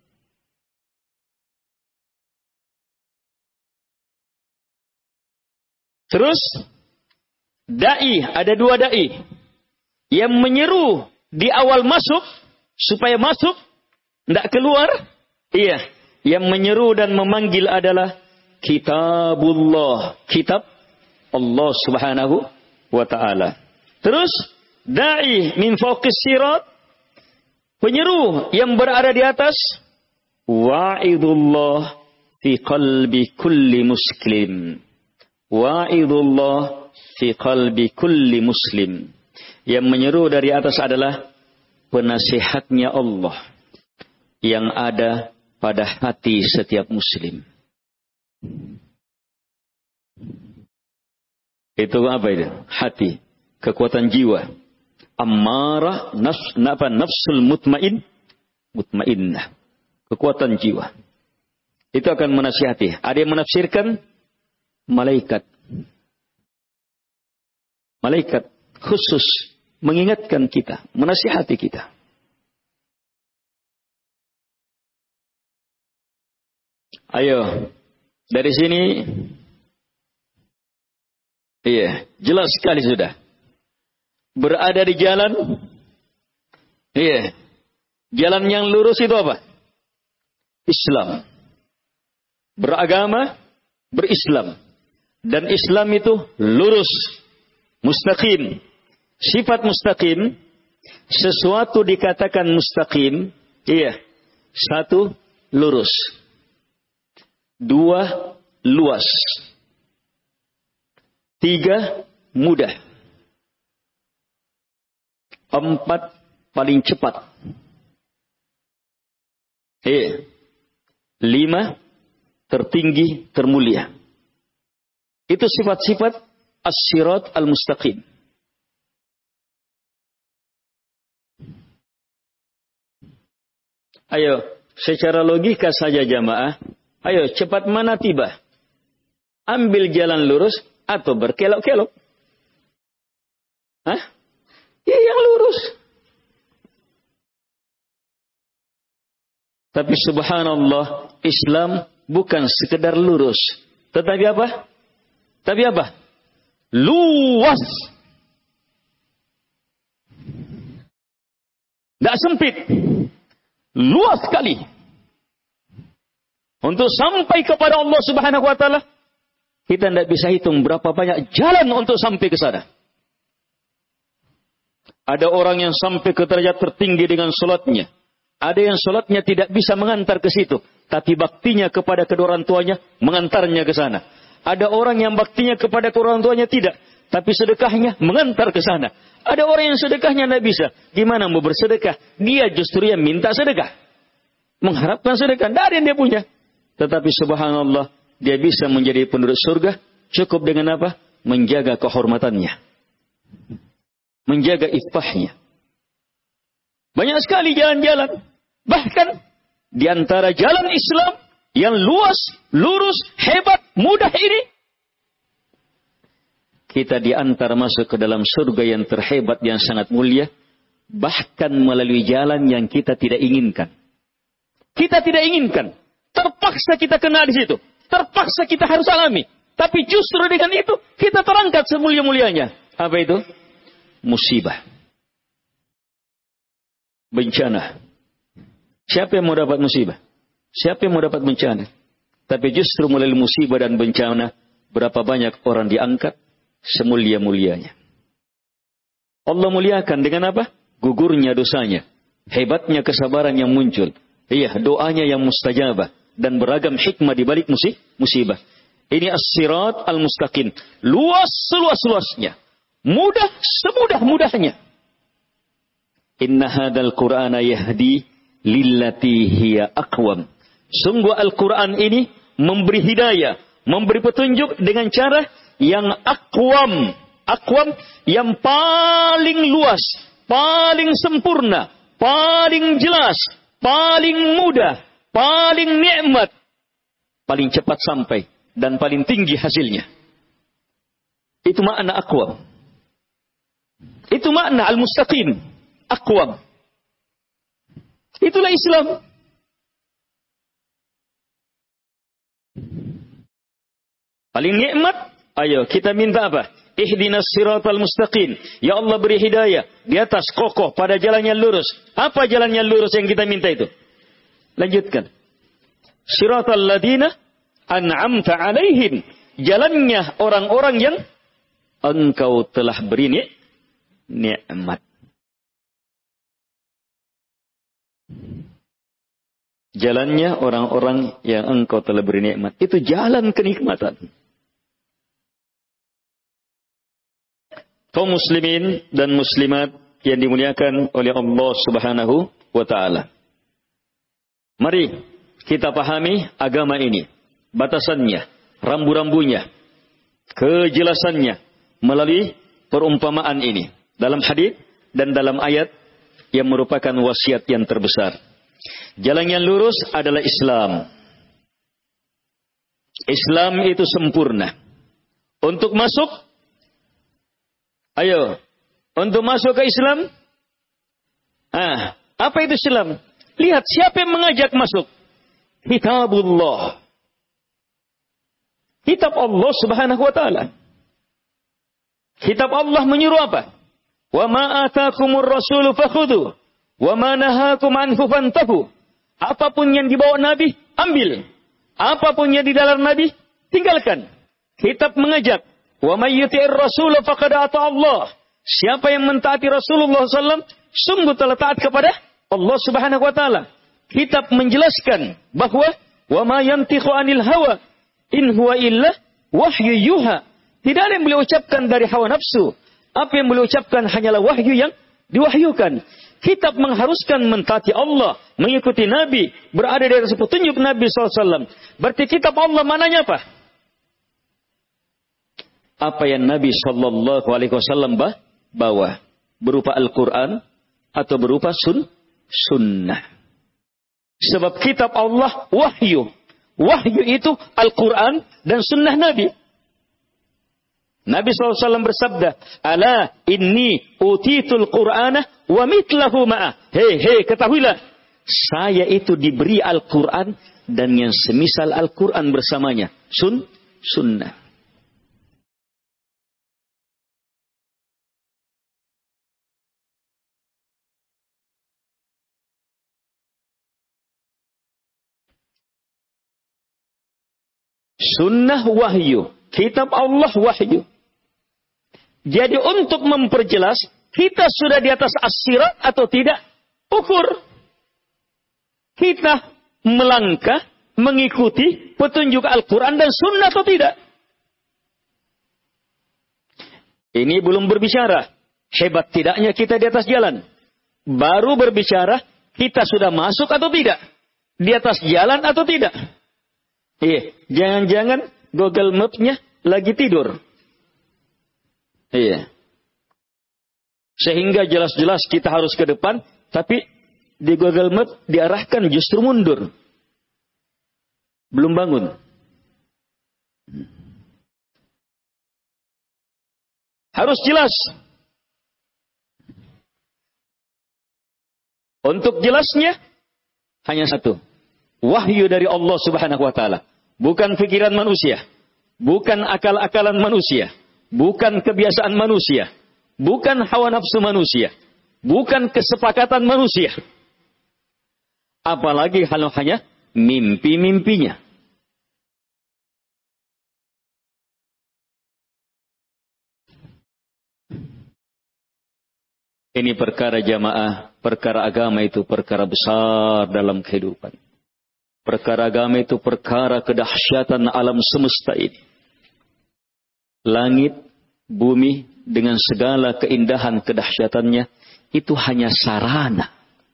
Terus, dai, ada dua dai. Yang menyeru di awal masuk, supaya masuk, tidak keluar. Iya, yang menyeru dan memanggil adalah kitabullah. Kitab Allah subhanahu wa ta'ala. Terus, da'i min fawqis sirat. Penyeru yang berada di atas. Wa'idullah fi qalbi kulli muslim. Wa'idullah fi qalbi kulli muslim. Yang menyeru dari atas adalah penasihatnya Allah. Yang ada pada hati setiap muslim. Itu apa itu? Hati. Kekuatan jiwa. Ammarah, nafsul mutmainnah. Kekuatan jiwa. Itu akan menasihati. Ada yang menafsirkan malaikat. Malaikat khusus mengingatkan kita, menasihati kita. Ayo, dari sini, iya, jelas sekali sudah. Berada di jalan, iya, jalan yang lurus itu apa? Islam. Beragama, berislam. Dan Islam itu lurus, mustaqim. Sifat mustaqim, sesuatu dikatakan mustaqim, iya, satu, lurus. 2 luas, 3 mudah, 4 paling cepat, 5 tertinggi, termulia. Itu sifat-sifat as-sirat al-mustaqim. Ayo, secara logika saja jamaah. Ayo, cepat mana tiba? Ambil jalan lurus atau berkelok-kelok? Hah? Ya yang lurus. Tapi subhanallah, Islam bukan sekedar lurus. Tetapi apa? Tapi apa? Luas. Tidak sempit. Luas sekali. Untuk sampai kepada Allah Subhanahu wa taala, kita tidak bisa hitung berapa banyak jalan untuk sampai ke sana. Ada orang yang sampai ke derajat tertinggi dengan salatnya. Ada yang salatnya tidak bisa mengantar ke situ, tapi baktinya kepada kedua orang tuanya mengantarnya ke sana. Ada orang yang baktinya kepada kedua orang tuanya tidak, tapi sedekahnya mengantar ke sana. Ada orang yang sedekahnya tidak bisa. Gimana mau bersedekah? Dia justru yang minta sedekah. Mengharapkan sedekah. Tidak ada yang dia punya. Tetapi subhanallah, dia bisa menjadi penduduk surga. Cukup dengan apa? Menjaga kehormatannya. Menjaga iffahnya. Banyak sekali jalan-jalan. Bahkan di antara jalan Islam yang luas, lurus, hebat, mudah ini, kita diantar masuk ke dalam surga yang terhebat, yang sangat mulia, bahkan melalui jalan yang kita tidak inginkan. Kita tidak inginkan. Terpaksa kita kena di situ. Terpaksa kita harus alami. Tapi justru dengan itu, kita terangkat semulia-mulianya. Apa itu? Musibah. Bencana. Siapa yang mau dapat musibah? Siapa yang mau dapat bencana? Tapi justru melalui musibah dan bencana, berapa banyak orang diangkat semulia-mulianya. Allah muliakan dengan apa? Gugurnya dosanya. Hebatnya kesabaran yang muncul. Iya, doanya yang mustajabah. Dan beragam hikmah di balik musibah. Ini as-sirat al-mustaqim. Luas seluas-luasnya. Mudah semudah-mudahnya. Inna hadal Qur'ana yahdi lillati hiya aqwam. Sungguh Al-Quran ini memberi hidayah, memberi petunjuk dengan cara yang aqwam. Aqwam yang paling luas, paling sempurna, paling jelas, paling mudah, paling nikmat, paling cepat sampai, dan paling tinggi hasilnya. Itu makna aqwam. Itu makna al-mustaqim. Aqwam. Itulah Islam. Paling nikmat, ayo kita minta apa? Ihdinas siratal mustaqim. Ya Allah beri hidayah di atas kokoh pada jalan yang lurus. Apa jalan yang lurus yang kita minta itu? Lanjutkan. Siratal ladina an'amta alaihim. Jalannya orang-orang yang engkau telah beri nikmat. Jalannya orang-orang yang engkau telah beri nikmat. Itu jalan kenikmatan. Kaum muslimin dan muslimat yang dimuliakan oleh Allah Subhanahu wa taala. Mari kita pahami agama ini, batasannya, rambu-rambunya, kejelasannya melalui perumpamaan ini dalam hadis dan dalam ayat yang merupakan wasiat yang terbesar. Jalan yang lurus adalah Islam. Islam itu sempurna. Untuk masuk, ayo, untuk masuk ke Islam, apa itu Islam? Lihat siapa yang mengajak masuk. Kitabullah. Kitab Allah Subhanahu wa taala. Kitab Allah menyuruh apa? Wa ma ataakumur rasulu fakhudhu wa ma nahakum anhu fantahu. Apapun yang dibawa Nabi, ambil. Apapun yang di dalam Nabi, tinggalkan. Kitab mengajak. Wa may yuti'ir rasul faqad ata Allah. Siapa yang mentaati Rasulullah SAW, sungguh telah taat kepada Allah Subhanahu wa taala. Kitab menjelaskan bahwa Wa ma yantiqu 'anil hawa in huwa illa wahyu yuha. Tidak ada yang beliau ucapkan dari hawa nafsu. Apa yang beliau ucapkan hanyalah wahyu yang diwahyukan. Kitab mengharuskan mentaati Allah, mengikuti Nabi, berada di atas petunjuk Nabi SAW. Berarti kitab Allah mananya apa? Apa yang Nabi SAW bawa, berupa Al-Quran atau berupa sunnah. Sebab kitab Allah wahyu. Wahyu itu Al-Quran dan sunnah Nabi. Nabi SAW bersabda, Ala inni utitul Qur'ana wa mitlahu ma'ah. Hei, ketahuilah. Saya itu diberi Al-Quran dan yang semisal Al-Quran bersamanya. Sunnah. Sunnah wahyu. Kitab Allah wahyu. Jadi untuk memperjelas, kita sudah di atas as-sirat atau tidak? Ukur. Kita melangkah, mengikuti petunjuk Al-Quran dan sunnah atau tidak? Ini belum berbicara. Hebat tidaknya kita di atas jalan. Baru berbicara, kita sudah masuk atau tidak? Di atas jalan atau tidak? Iya, jangan-jangan Google Maps-nya lagi tidur. Iya. Sehingga jelas-jelas kita harus ke depan, tapi di Google Maps diarahkan justru mundur. Belum bangun. Harus jelas. Untuk jelasnya hanya satu. Wahyu dari Allah Subhanahu wa taala. Bukan pikiran manusia. Bukan akal-akalan manusia. Bukan kebiasaan manusia. Bukan hawa nafsu manusia. Bukan kesepakatan manusia. Apalagi kalau hanya mimpi-mimpinya. Ini perkara jamaah, perkara agama itu perkara besar dalam kehidupan. Perkara agama itu perkara kedahsyatan alam semesta ini. Langit, bumi dengan segala keindahan kedahsyatannya itu hanya sarana.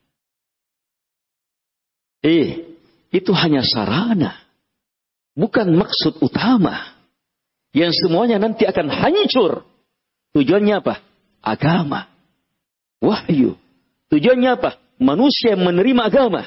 Itu hanya sarana. Bukan maksud utama. Yang semuanya nanti akan hancur. Tujuannya apa? Agama. Wahyu. Tujuannya apa? Manusia yang menerima agama.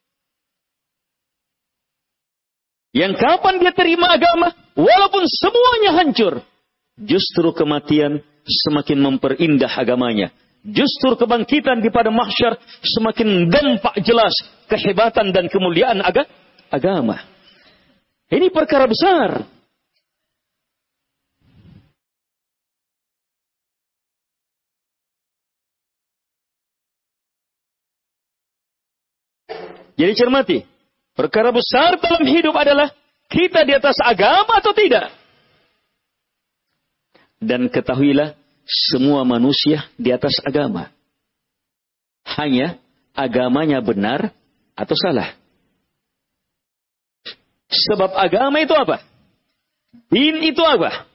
Yang kapan dia terima agama? Walaupun semuanya hancur. Justru kematian semakin memperindah agamanya. Justru kebangkitan di pada mahsyar semakin dampak jelas kehebatan dan kemuliaan agama. Ini perkara besar. Jadi cermati. Perkara besar dalam hidup adalah kita di atas agama atau tidak. Dan ketahuilah semua manusia di atas agama. Hanya agamanya benar atau salah. Sebab agama itu apa? Din itu apa?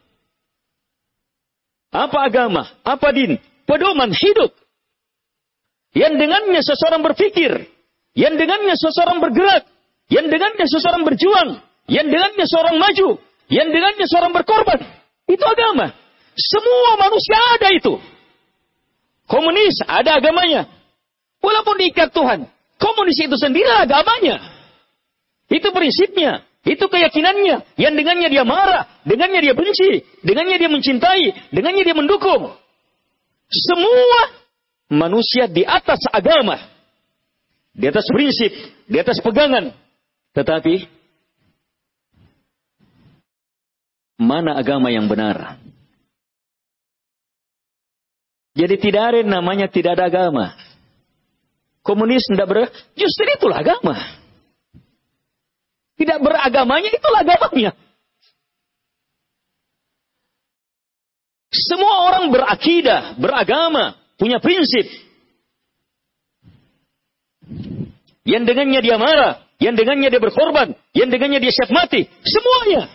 Apa agama? Apa din? Pedoman hidup. Yang dengannya seseorang berpikir. Yang dengannya seseorang bergerak. Yang dengannya seseorang berjuang. Yang dengannya seorang maju. Yang dengannya seorang berkorban. Itu agama. Semua manusia ada itu. Komunis ada agamanya. Walaupun diikat Tuhan. Komunis itu sendiri agamanya. Itu prinsipnya. Itu keyakinannya. Yang dengannya dia marah. Dengannya dia benci. Dengannya dia mencintai. Dengannya dia mendukung. Semua manusia di atas agama. Di atas prinsip. Di atas pegangan. Tetapi mana agama yang benar? Jadi tidak ada yang namanya tidak ada agama. Komunis tidak justru itulah agama. Tidak beragamanya itulah agamanya. Semua orang berakidah, beragama, punya prinsip. Yang dengannya dia marah, yang dengannya dia berkorban, yang dengannya dia siap mati, semuanya.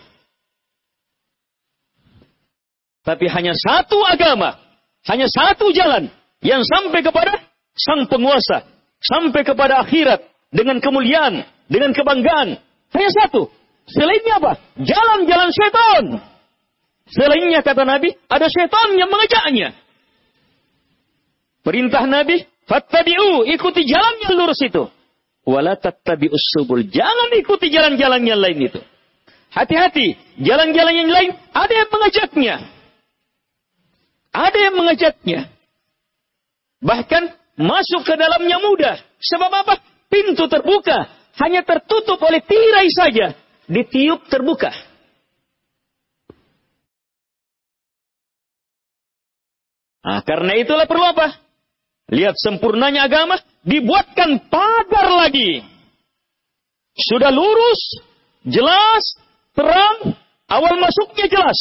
Tapi hanya satu agama, hanya satu jalan yang sampai kepada sang penguasa, sampai kepada akhirat dengan kemuliaan, dengan kebanggaan. Hanya satu. Selainnya apa? Jalan-jalan syaitan. Selainnya kata Nabi, ada syaitan yang mengejaknya. Perintah Nabi, fattabi'u, ikuti jalan yang lurus itu. Wala tattabi'us subul, jangan ikuti jalan-jalan yang lain itu. Hati-hati, jalan-jalan yang lain ada yang mengejaknya. Ada yang mengejaknya. Bahkan masuk ke dalamnya mudah. Sebab apa? Pintu terbuka, hanya tertutup oleh tirai saja. Ditiup terbuka. Nah, karena itulah perlu apa? Lihat sempurnanya agama, dibuatkan pagar lagi. Sudah lurus, jelas, terang, awal masuknya jelas.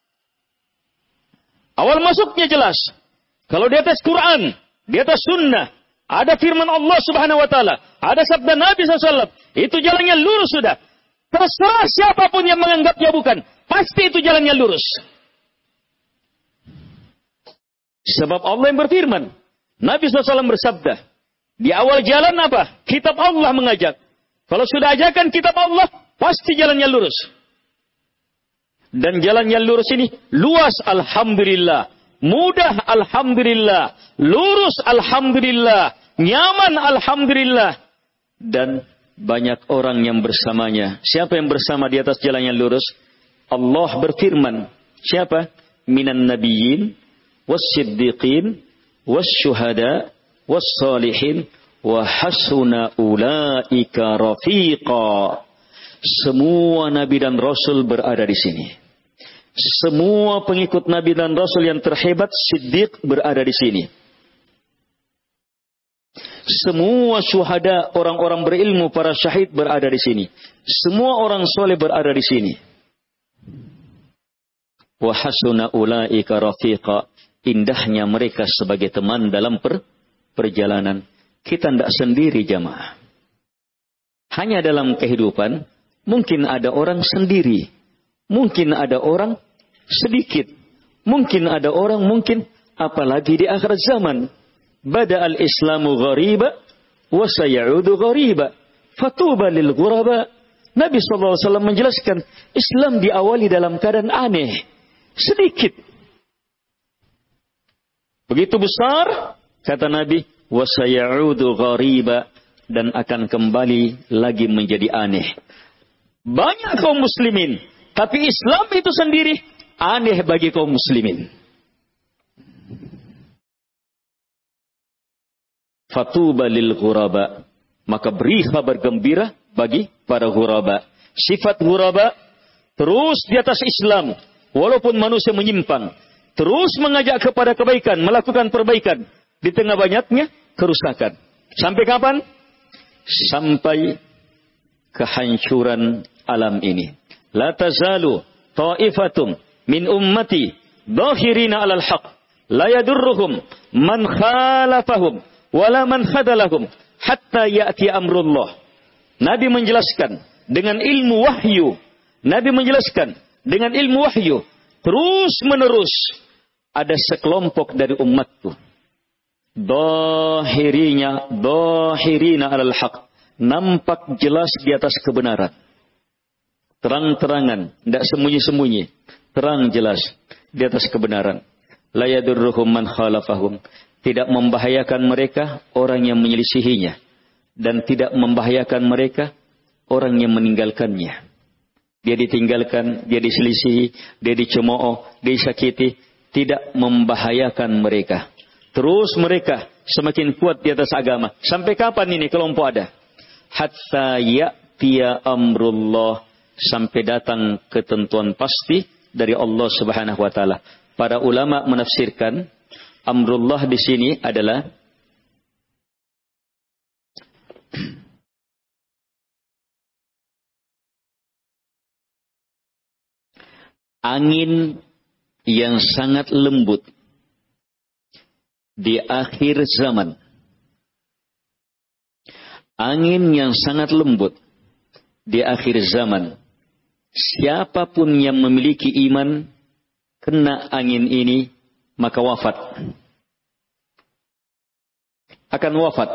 Awal masuknya jelas. Kalau di atas Quran, di atas sunnah, ada firman Allah Subhanahu wa taala, ada sabda Nabi SAW, itu jalannya lurus sudah. Terserah siapapun yang menganggapnya bukan, pasti itu jalannya lurus. Sebab Allah yang berfirman, Nabi SAW bersabda, di awal jalan apa? Kitab Allah mengajak. Kalau sudah ajakan kitab Allah, pasti jalannya lurus. Dan jalan yang lurus ini luas alhamdulillah, mudah alhamdulillah, lurus alhamdulillah, nyaman alhamdulillah, dan banyak orang yang bersamanya. Siapa yang bersama di atas jalan yang lurus? Allah berfirman, siapa? Minan nabiyyin was-siddiqin was-syuhada was-salihin wa hasuna ulaika rafiqa. Semua nabi dan rasul berada di sini. Semua pengikut Nabi dan Rasul yang terhebat, Siddiq, berada di sini. Semua syuhada, orang-orang berilmu, para syahid berada di sini. Semua orang soleh berada di sini. Wa hasuna ulaika rafiqa. Indahnya mereka sebagai teman dalam perjalanan. Kita tidak sendiri jamaah. Hanya dalam kehidupan, mungkin ada orang sendiri. Mungkin ada orang sedikit. Mungkin ada orang, apalagi di akhir zaman. Bada al-islamu ghariba, wa sayaudu ghariba. Fatuba lil ghuraba. Nabi SAW menjelaskan, Islam diawali dalam keadaan aneh. Sedikit. Begitu besar, kata Nabi, wa sayaudu ghariba. Dan akan kembali lagi menjadi aneh. Banyak kaum muslimin. Tapi Islam itu sendiri aneh bagi kaum muslimin. Fatuba lil ghuraba. Maka beri kabar gembira bagi para ghuraba. Sifat ghuraba terus di atas Islam. Walaupun manusia menyimpang. Terus mengajak kepada kebaikan. Melakukan perbaikan. Di tengah banyaknya kerusakan. Sampai kapan? Sampai kehancuran alam ini. La tazalu ta'ifatum min ummati dhahirina 'alal haqq la yadurruhum man khalafahum wala man khadalahum hatta ya'ti amrullah. Nabi menjelaskan dengan ilmu wahyu. Nabi menjelaskan dengan ilmu wahyu terus menerus ada sekelompok dari umatku dhahirina 'alal haqq, nampak jelas di atas kebenaran. Terang-terangan, tidak sembunyi-sembunyi. Terang jelas di atas kebenaran. La yadurruhum man khalafahum. Tidak membahayakan mereka orang yang menyelisihinya. Dan tidak membahayakan mereka orang yang meninggalkannya. Dia ditinggalkan, dia diselisihi, dia dicemooh, dia disakiti. Tidak membahayakan mereka. Terus mereka semakin kuat di atas agama. Sampai kapan ini kelompok ada? Hatta ya'tiya amrullah. Sampai datang ketentuan pasti dari Allah Subhanahu wa taala. Para ulama menafsirkan amrullah di sini adalah angin yang sangat lembut di akhir zaman. Angin yang sangat lembut di akhir zaman, siapapun yang memiliki iman, kena angin ini, maka wafat. Akan wafat.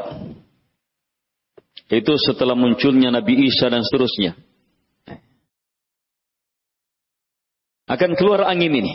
Itu setelah munculnya Nabi Isa dan seterusnya. Akan keluar angin ini.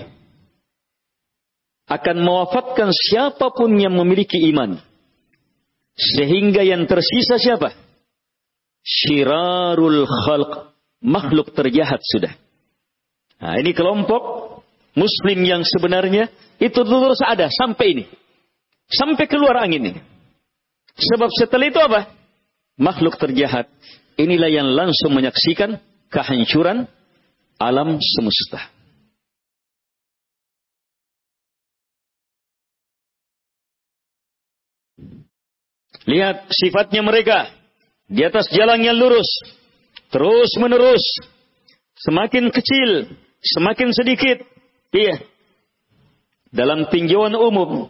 Akan mewafatkan siapapun yang memiliki iman. Sehingga yang tersisa siapa? Syirarul khalq. Makhluk terjahat sudah. Nah, ini kelompok Muslim yang sebenarnya itu terus ada sampai ini. Sampai keluar angin ini. Sebab setelah itu apa? Makhluk terjahat. Inilah yang langsung menyaksikan kehancuran alam semesta. Lihat sifatnya mereka. Di atas jalan yang lurus. Terus menerus. Semakin kecil. Semakin sedikit. Iya. Dalam tinjauan umum.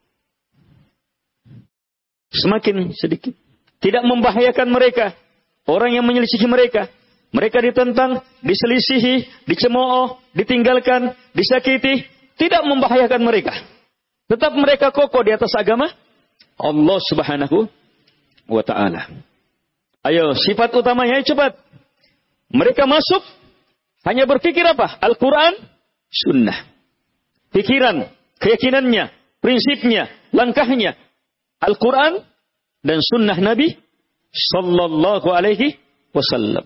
Semakin sedikit. Tidak membahayakan mereka. Orang yang menyelisihi mereka. Mereka ditentang, diselisihi, dicemooh, ditinggalkan, disakiti. Tidak membahayakan mereka. Tetap mereka kokoh di atas agama Allah Subhanahu wa ta'ala. Ayo, sifat utamanya cepat. Mereka masuk, hanya berpikir apa? Al-Quran, Sunnah. Pikiran, keyakinannya, prinsipnya, langkahnya. Al-Quran dan Sunnah Nabi Sallallahu Alaihi Wasallam.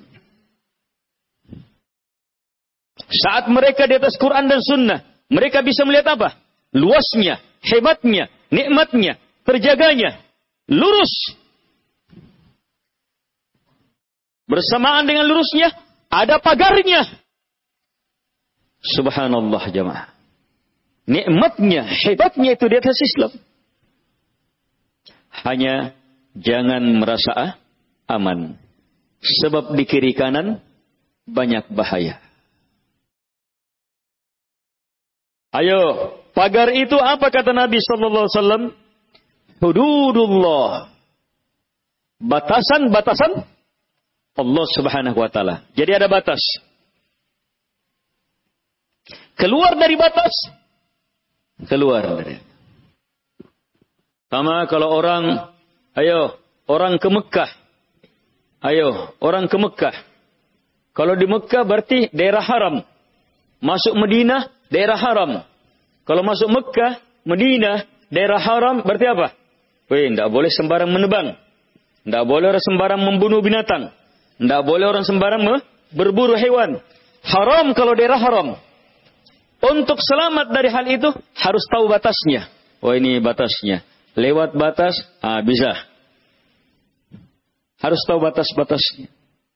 Saat mereka di atas Quran dan Sunnah, mereka bisa melihat apa? Luasnya, hebatnya, nikmatnya, terjaganya, lurus. Bersamaan dengan lurusnya, ada pagarnya. Subhanallah jamaah. Nikmatnya, hebatnya itu di atas Islam. Hanya jangan merasa aman. Sebab di kiri kanan banyak bahaya. Ayo, pagar itu apa kata Nabi sallallahu alaihi wasallam? Hududullah. Batasan-batasan Allah Subhanahu wa taala. Jadi ada batas. Keluar dari batas, keluar dari. Sama kalau orang, orang ke Mekah. Orang ke Mekah. Kalau di Mekah berarti daerah haram. Masuk Madinah, daerah haram. Kalau masuk Mekah, Madinah, daerah haram berarti apa? Tidak boleh sembarang menebang. Tidak boleh orang sembarang membunuh binatang. Tidak boleh orang sembarang berburu hewan. Haram kalau daerah haram. Untuk selamat dari hal itu, harus tahu batasnya. Oh ini batasnya. Lewat batas, bisa. Harus tahu batas-batasnya.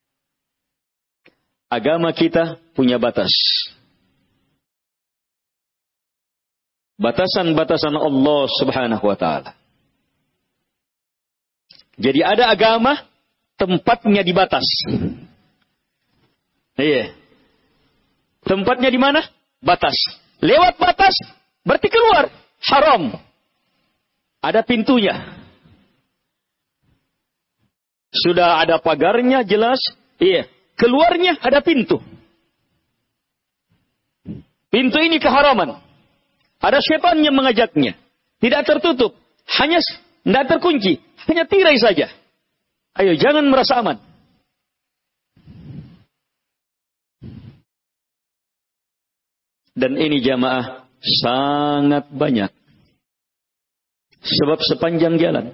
Agama kita punya batas. Batasan-batasan Allah Subhanahu wa ta'ala. Jadi ada agama, tempatnya di batas. Iya. Tempatnya di mana? Batas. Lewat batas, berarti keluar. Haram. Ada pintunya. Sudah ada pagarnya, jelas. Iya. Keluarnya ada pintu. Pintu ini keharaman. Ada syaitan yang mengajaknya. Tidak tertutup. Hanya tidak terkunci. Hanya tirai saja. Ayo, jangan merasa aman. Dan ini jamaah sangat banyak. Sebab sepanjang jalan.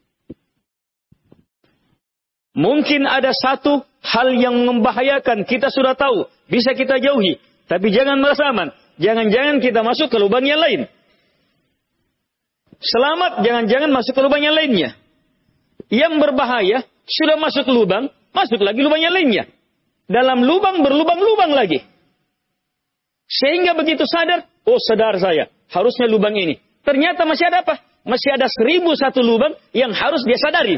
Mungkin ada satu hal yang membahayakan. Kita sudah tahu. Bisa kita jauhi. Tapi jangan merasa aman. Jangan-jangan kita masuk ke lubang yang lain. Selamat, jangan-jangan masuk ke lubang yang lainnya. Yang berbahaya, sudah masuk lubang, masuk lagi lubang yang lainnya. Dalam lubang, berlubang-lubang lagi. Sehingga begitu sadar, sadar saya, harusnya lubang ini. Ternyata masih ada apa? Masih ada 1001 lubang yang harus dia sadari.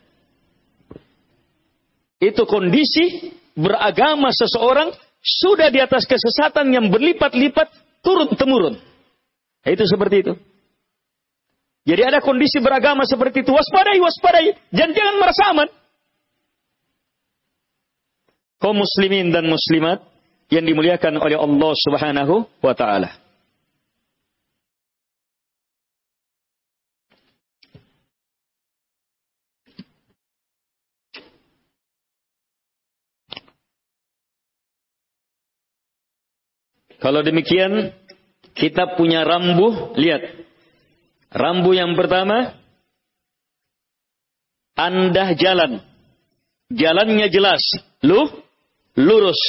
Itu kondisi beragama seseorang sudah di atas kesesatan yang berlipat-lipat turun-temurun. Itu seperti itu. Jadi ada kondisi beragama seperti itu. Waspadai, waspadai. Jangan merasa aman. kaum muslimin dan muslimat yang dimuliakan oleh Allah Subhanahu wa taala. Kalau demikian, kita punya rambu, lihat. Rambu yang pertama, Anda jalan. Jalannya jelas, lurus.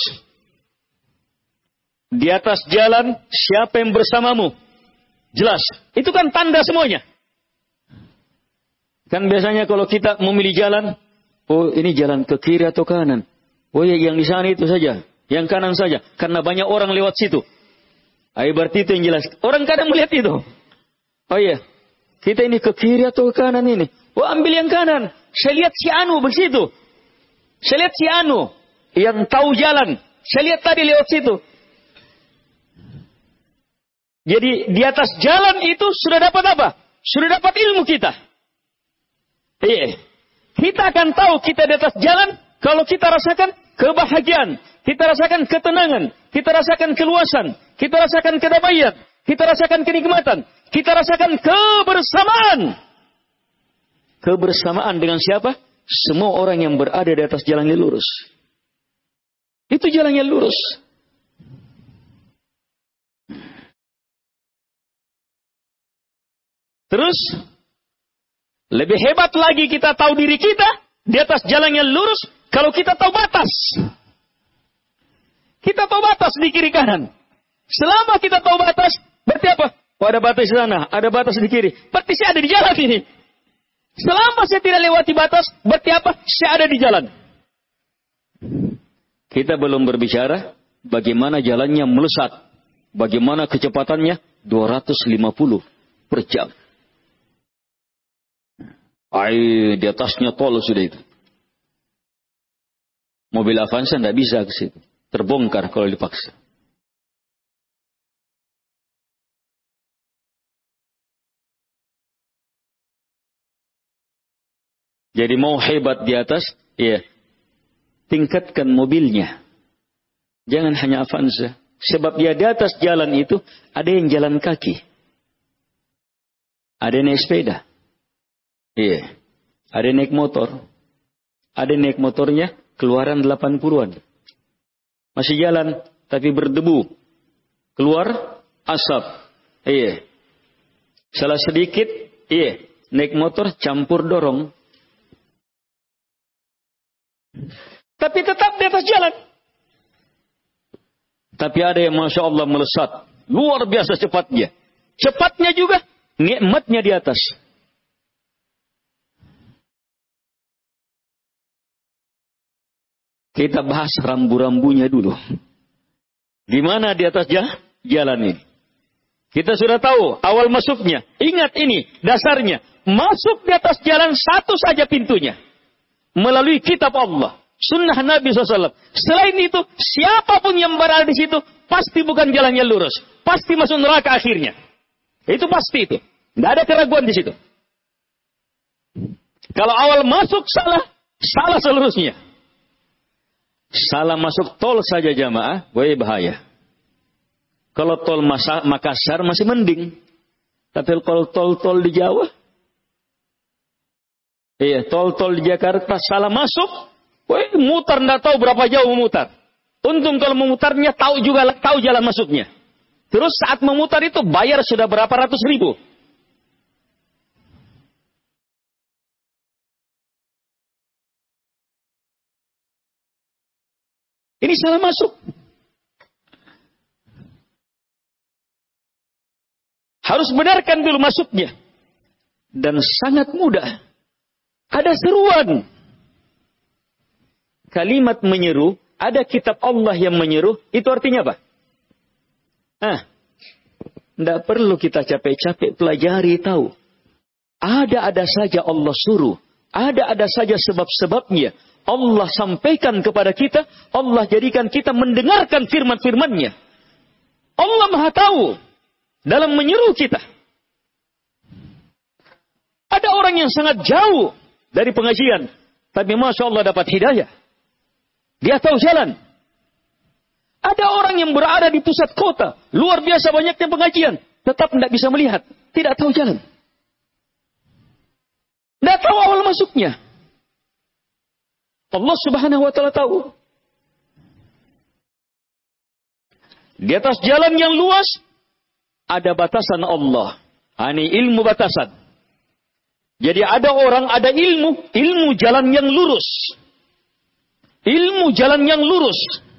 Di atas jalan, siapa yang bersamamu? Jelas. Itu kan tanda semuanya. Kan biasanya kalau kita memilih jalan, oh ini jalan ke kiri atau kanan. Oh ya yang di sana itu saja. Yang kanan saja. Karena banyak orang lewat situ. Berarti itu yang jelas. Orang kadang melihat itu. Oh iya. Kita ini ke kiri atau ke kanan ini. Oh ambil yang kanan. Saya lihat si Anu begitu. Saya lihat si Anu. Yang tahu jalan. Saya lihat tadi lewat situ. Jadi di atas jalan itu sudah dapat apa? Sudah dapat ilmu kita. Iya. Kita akan tahu kita di atas jalan. Kalau kita rasakan kebahagiaan. Kita rasakan ketenangan, kita rasakan keluasan, kita rasakan kedamaian, kita rasakan kenikmatan, kita rasakan kebersamaan. Kebersamaan dengan siapa? Semua orang yang berada di atas jalan yang lurus. Itu jalan yang lurus. Terus, lebih hebat lagi kita tahu diri kita di atas jalan yang lurus kalau kita tahu batas. Kita tahu batas di kiri kanan. Selama kita tahu batas, berarti apa? Oh, ada batas di sana, ada batas di kiri. Berarti saya ada di jalan ini. Selama saya tidak lewati batas, berarti apa? Saya ada di jalan. Kita belum berbicara bagaimana jalannya melesat. Bagaimana kecepatannya 250 per jam. Di atasnya tol sudah itu. Mobil Avanza tidak bisa ke situ. Terbongkar kalau dipaksa. Jadi mau hebat di atas, ya tingkatkan mobilnya. Jangan hanya Avanza. Sebab dia di atas jalan itu ada yang jalan kaki. Ada yang naik sepeda. Iya. Ada yang naik motor. Ada yang naik motornya keluaran 80-an. Masih jalan, tapi berdebu. Keluar asap. Iya. Salah sedikit, iya. Naik motor campur dorong. Tapi tetap di atas jalan. Tapi ada yang Masya Allah melesat. Luar biasa cepatnya. Cepatnya juga, nikmatnya di atas. Kita bahas rambu-rambunya dulu. Gimana di atas jalan ini? Kita sudah tahu awal masuknya. Ingat ini dasarnya. Masuk di atas jalan satu saja pintunya. Melalui kitab Allah. Sunnah Nabi SAW. Selain itu, siapapun yang berada di situ, pasti bukan jalannya lurus. Pasti masuk neraka akhirnya. Itu pasti itu. Tidak ada keraguan di situ. Kalau awal masuk salah seluruhnya. Salah masuk tol saja jamaah, bahaya. Kalau tol Makassar masih mending. Tapi kalau tol-tol di Jawa, tol-tol di Jakarta salah masuk, mutar nggak tahu berapa jauh memutar. Untung kalau memutarnya tahu jalan masuknya. Terus saat memutar itu bayar sudah berapa ratus ribu. Ini salah masuk. Harus benarkan dulu masuknya. Dan sangat mudah. Ada seruan. Kalimat menyeru, ada kitab Allah yang menyeru, itu artinya apa? Tidak perlu kita capek-capek pelajari tahu. Ada saja Allah suruh. Ada saja sebab-sebabnya. Allah sampaikan kepada kita, Allah jadikan kita mendengarkan firman-firman-Nya. Allah Maha tahu dalam menyeru kita. Ada orang yang sangat jauh dari pengajian, tapi Masya Allah dapat hidayah. Dia tahu jalan. Ada orang yang berada di pusat kota, luar biasa banyaknya pengajian, tetap tidak bisa melihat, tidak tahu jalan. Tidak tahu awal masuknya. Allah Subhanahu wa taala tahu. Di atas jalan yang luas ada batasan Allah. Ini ilmu batasan. Jadi ada orang, ada ilmu jalan yang lurus. Ilmu jalan yang lurus.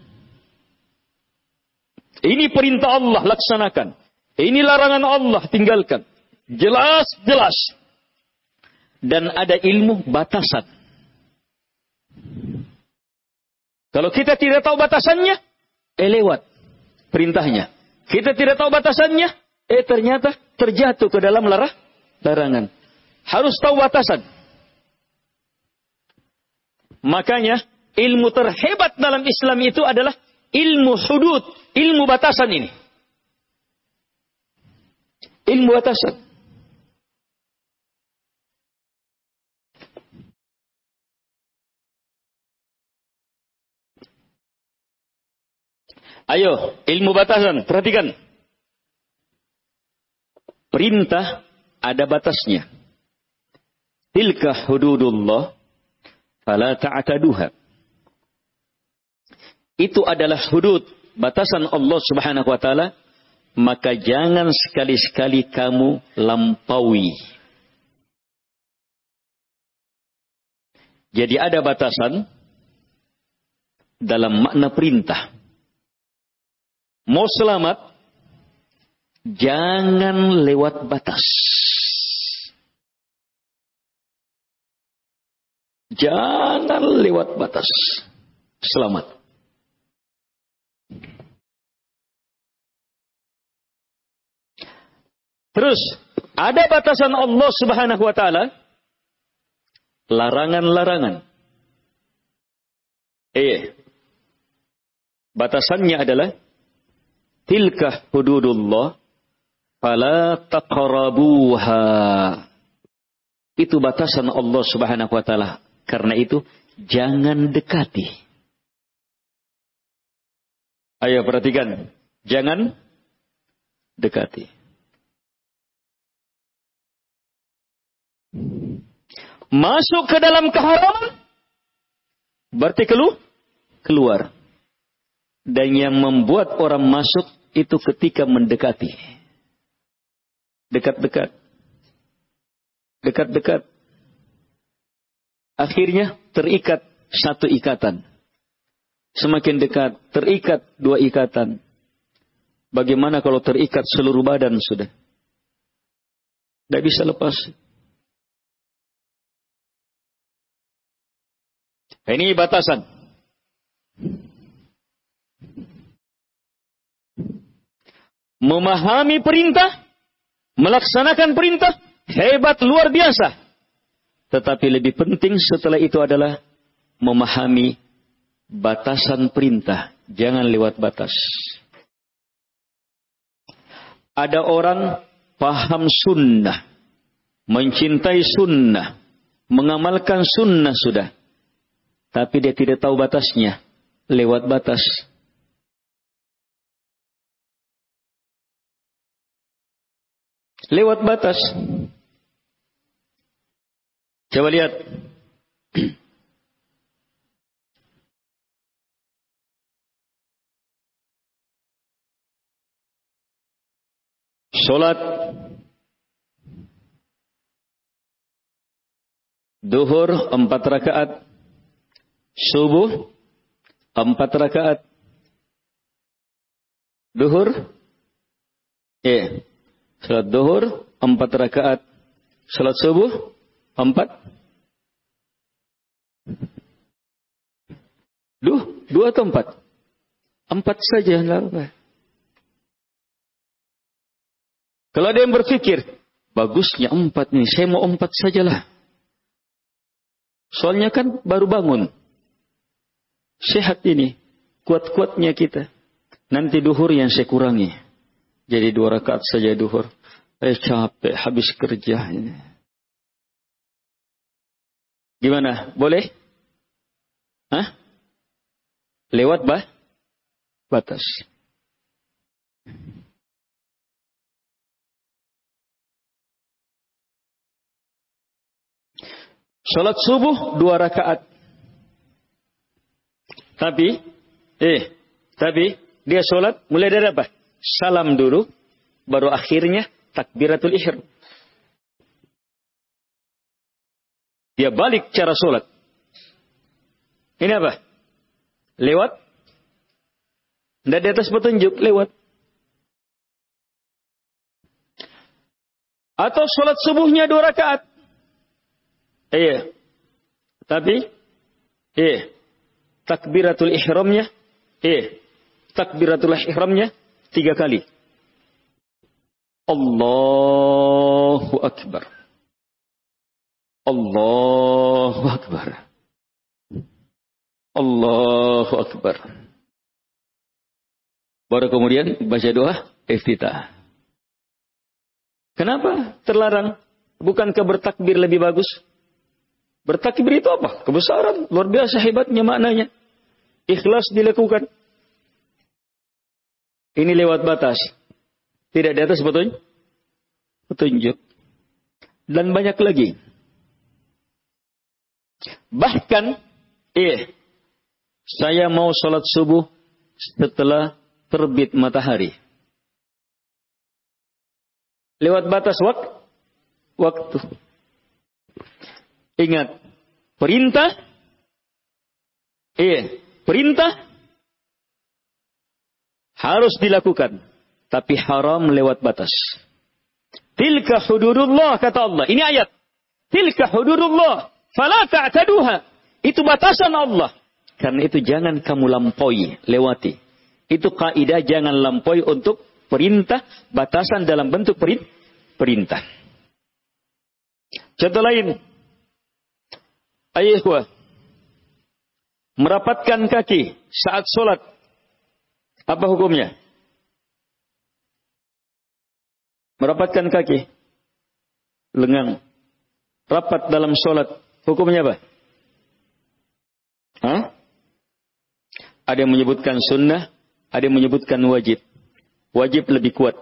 Ini perintah Allah, laksanakan. Ini larangan Allah, tinggalkan. Jelas-jelas. Dan ada ilmu batasan. Kalau kita tidak tahu batasannya, lewat perintahnya. Kita tidak tahu batasannya, ternyata terjatuh ke dalam larangan. Harus tahu batasan. Makanya, ilmu terhebat dalam Islam itu adalah ilmu hudud, ilmu batasan ini. Ilmu batasan. Ayo, ilmu batasan, perhatikan. Perintah ada batasnya. Tilka hududullah, fala ta'taduha. Itu adalah hudud, batasan Allah Subhanahu wa taala, maka jangan sekali-sekali kamu lampaui. Jadi ada batasan dalam makna perintah. Mau selamat, jangan lewat batas. Jangan lewat batas. Selamat. Terus, ada batasan Allah Subhanahu wa taala, larangan-larangan. Batasannya adalah tilka hududullah fala taqrabuha. Itu batasan Allah Subhanahu wa taala. Karena itu jangan dekati. Ayo perhatikan, jangan dekati. Masuk ke dalam keharaman berarti keluar. Dan yang membuat orang masuk itu ketika mendekati. Dekat-dekat. Dekat-dekat. Akhirnya terikat satu ikatan. Semakin dekat, terikat dua ikatan. Bagaimana kalau terikat seluruh badan sudah? Tidak bisa lepas. Ini batasan. Memahami perintah, melaksanakan perintah, hebat luar biasa. Tetapi lebih penting setelah itu adalah memahami batasan perintah. Jangan lewat batas. Ada orang paham sunnah, mencintai sunnah, mengamalkan sunnah sudah. Tapi dia tidak tahu batasnya. Lewat batas. Lewat batas. Coba lihat. Salat Duhur 4 rakaat. Subuh 4 rakaat. Duhur. Salat duhur 4 rakaat. Salat subuh 4. Dua atau 4? 4 saja. Kalau ada yang berpikir, bagusnya 4 nih, saya mau 4 sajalah. Soalnya kan baru bangun. Sehat ini, kuat-kuatnya kita. Nanti duhur yang saya kurangi. Jadi 2 rakaat saja duhur. Capek, habis kerja ini. Gimana? Boleh? Hah? lewat batas. Salat subuh 2 rakaat. Tapi dia salat mulai dari apa? Salam dulu, baru akhirnya takbiratul ihram. Dia balik cara salat. Ini apa? Lewat. Tidak di atas petunjuk, lewat. Atau salat subuhnya 2 rakaat. Iya. Tapi takbiratul ihramnya takbiratul ihramnya 3 kali. Allahu akbar. Allahu akbar. Allahu akbar. Baru kemudian baca doa iftitah. Kenapa terlarang? Bukankah bertakbir lebih bagus? Bertakbir itu apa? Kebesaran, luar biasa hebatnya maknanya. Ikhlas dilakukan. Ini lewat batas. Tidak di atas petunjuk. Dan banyak lagi. Bahkan, saya mau sholat subuh setelah terbit matahari. Lewat batas waktu. Ingat, perintah harus dilakukan, tapi haram lewat batas. Tilka hududullah, kata Allah. Ini ayat. Tilka hududullah, fala ta'taduha. Itu batasan Allah. Karena itu jangan kamu lampaui, lewati. Itu kaidah, jangan lampaui untuk perintah, batasan dalam bentuk perintah. Contoh lain. Ayahwa, merapatkan kaki saat sholat. Apa hukumnya? Merapatkan kaki. Lengang. Rapat dalam sholat. Hukumnya apa? Ada yang menyebutkan sunnah. Ada yang menyebutkan wajib. Wajib lebih kuat.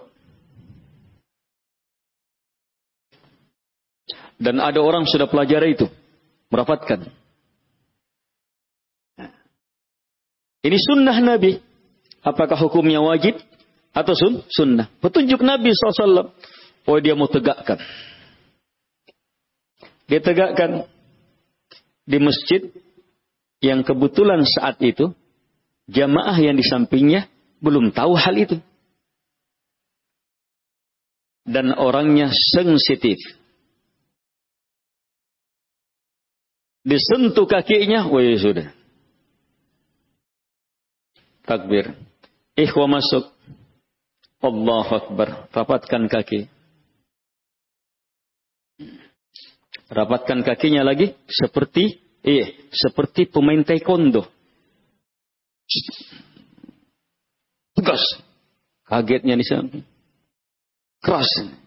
Dan ada orang sudah pelajari itu. Merapatkan. Ini sunnah Nabi. Apakah hukumnya wajib atau sunnah? Petunjuk Nabi SAW. Oh, dia mau tegakkan. Dia tegakkan di masjid yang kebetulan saat itu jamaah yang di sampingnya belum tahu hal itu. Dan orangnya sensitif. Disentuh kakinya, woi sudah. Takbir. Ikhwa masuk. Allahu Akbar. Rapatkan kaki. Rapatkan kakinya lagi seperti pemain taekwondo. Tegas. Kagetnya di samping. Keras.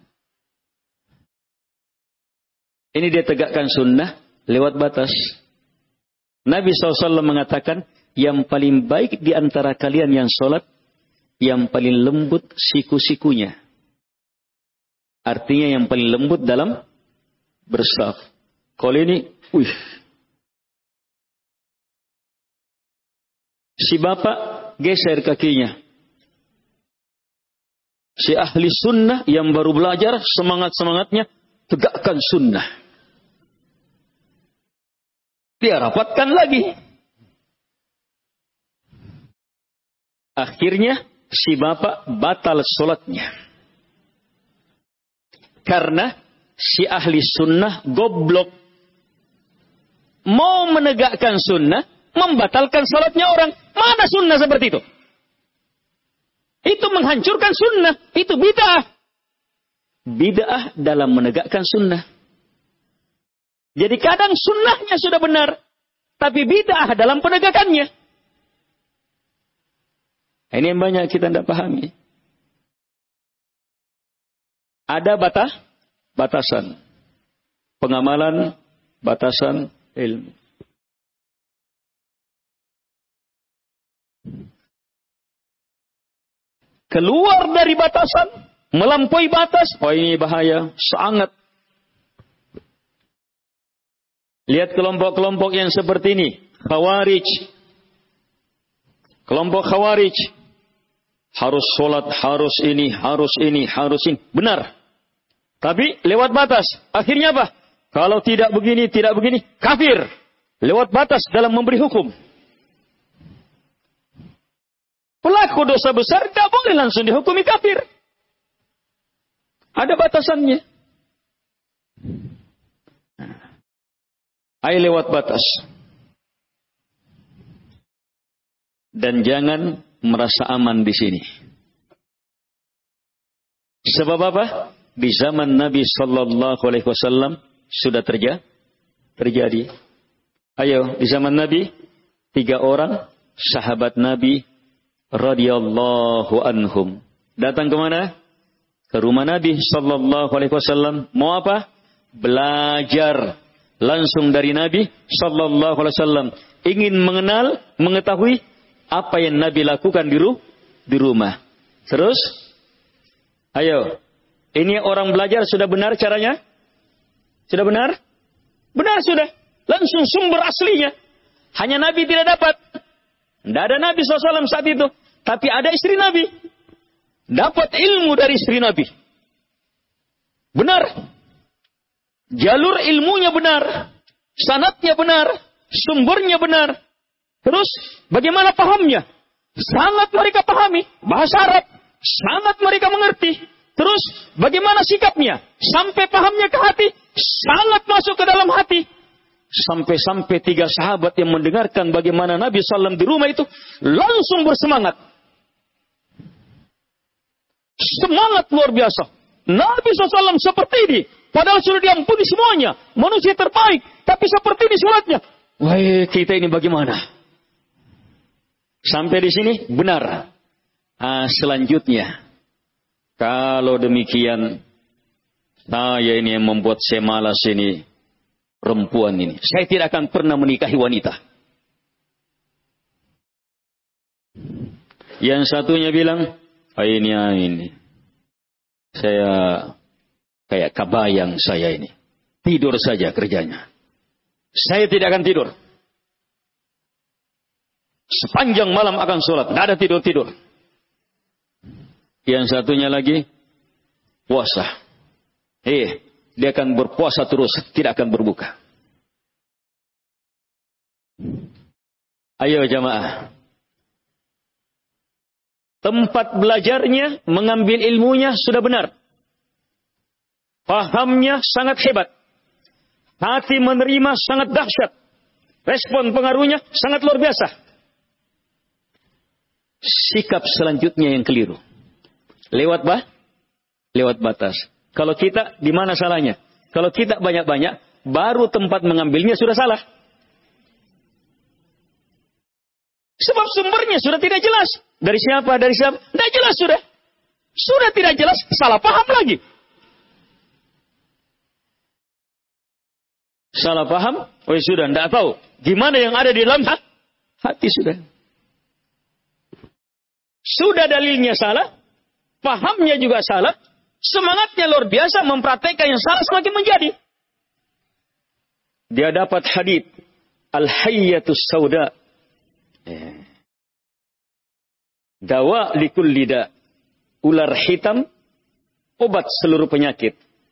Ini dia tegakkan sunnah lewat batas. Nabi SAW mengatakan, yang paling baik di antara kalian yang sholat, yang paling lembut siku-sikunya. Artinya yang paling lembut dalam bersaf. Kalau ini, si bapak geser kakinya. Si ahli sunnah yang baru belajar, semangat-semangatnya, tegakkan sunnah. Dia rapatkan lagi. Akhirnya si bapak batal sholatnya. Karena si ahli sunnah goblok. Mau menegakkan sunnah, membatalkan sholatnya orang. Mana sunnah seperti itu? Itu menghancurkan sunnah. Itu bid'ah. Bid'ah dalam menegakkan sunnah. Jadi kadang sunnahnya sudah benar. Tapi bid'ah dalam penegakannya. Ini yang banyak kita tidak pahami. Ada batasan. Pengamalan, batasan ilmu. Keluar dari batasan, melampaui batas, oh ini bahaya, sangat. Lihat kelompok-kelompok yang seperti ini, Khawarij. Kelompok Khawarij. Harus sholat, harus ini, harus ini, harus ini. Benar. Tapi lewat batas. Akhirnya apa? Kalau tidak begini, kafir. Lewat batas dalam memberi hukum. Pelaku dosa besar tidak boleh langsung dihukumi kafir. Ada batasannya. Ayo lewat batas. Dan jangan merasa aman di sini. Sebab apa? Di zaman Nabi Sallallahu Alaihi Wasallam sudah terjadi. Ayo, di zaman Nabi 3 orang sahabat Nabi radhiyallahu anhum datang ke mana? Ke rumah Nabi Sallallahu Alaihi Wasallam. Mau apa? Belajar langsung dari Nabi Sallallahu Alaihi Wasallam. Ingin mengenal, mengetahui apa yang Nabi lakukan di rumah. Terus, ayo, ini orang belajar sudah benar caranya? Sudah benar? Benar sudah. Langsung sumber aslinya. Hanya Nabi tidak dapat. Tidak ada Nabi SAW saat itu. Tapi ada istri Nabi. Dapat ilmu dari istri Nabi. Benar. Jalur ilmunya benar. Sanadnya benar. Sumbernya benar. Terus, bagaimana pahamnya? Sangat mereka pahami. Bahasa Arab. Sangat mereka mengerti. Terus, bagaimana sikapnya? Sampai pahamnya ke hati. Sangat masuk ke dalam hati. Sampai-sampai 3 sahabat yang mendengarkan bagaimana Nabi SAW di rumah itu. Langsung bersemangat. Semangat luar biasa. Nabi SAW seperti ini. Padahal sudah diampuni semuanya. Manusia terbaik. Tapi seperti ini sholatnya. Wah, kita ini bagaimana? Sampai di sini benar. Selanjutnya, kalau demikian, saya ini yang membuat saya malas ini, perempuan ini. Saya tidak akan pernah menikahi wanita. Yang satunya bilang, ini. Saya kayak kabayang saya ini. Tidur saja kerjanya. Saya tidak akan tidur. Sepanjang malam akan sholat. Tidak ada tidur-tidur. Yang satunya lagi, puasa. Dia akan berpuasa terus. Tidak akan berbuka. Ayo jamaah. Tempat belajarnya, mengambil ilmunya sudah benar. Pahamnya sangat hebat. Hati menerima sangat dahsyat. Respon pengaruhnya sangat luar biasa. Sikap selanjutnya yang keliru. Lewat batas. Kalau kita, di mana salahnya? Kalau kita banyak-banyak, baru tempat mengambilnya sudah salah. Sebab sumbernya sudah tidak jelas. Dari siapa? Tidak jelas sudah. Sudah tidak jelas, salah paham lagi. Salah paham? Oh sudah, tidak tahu. Gimana yang ada di dalam hati sudah. Sudah dalilnya salah, pahamnya juga salah, semangatnya luar biasa, mempraktekkan yang salah semakin menjadi. Dia dapat hadits al-hayyatus sauda. Dawa likulli da. Ular hitam, obat seluruh penyakit.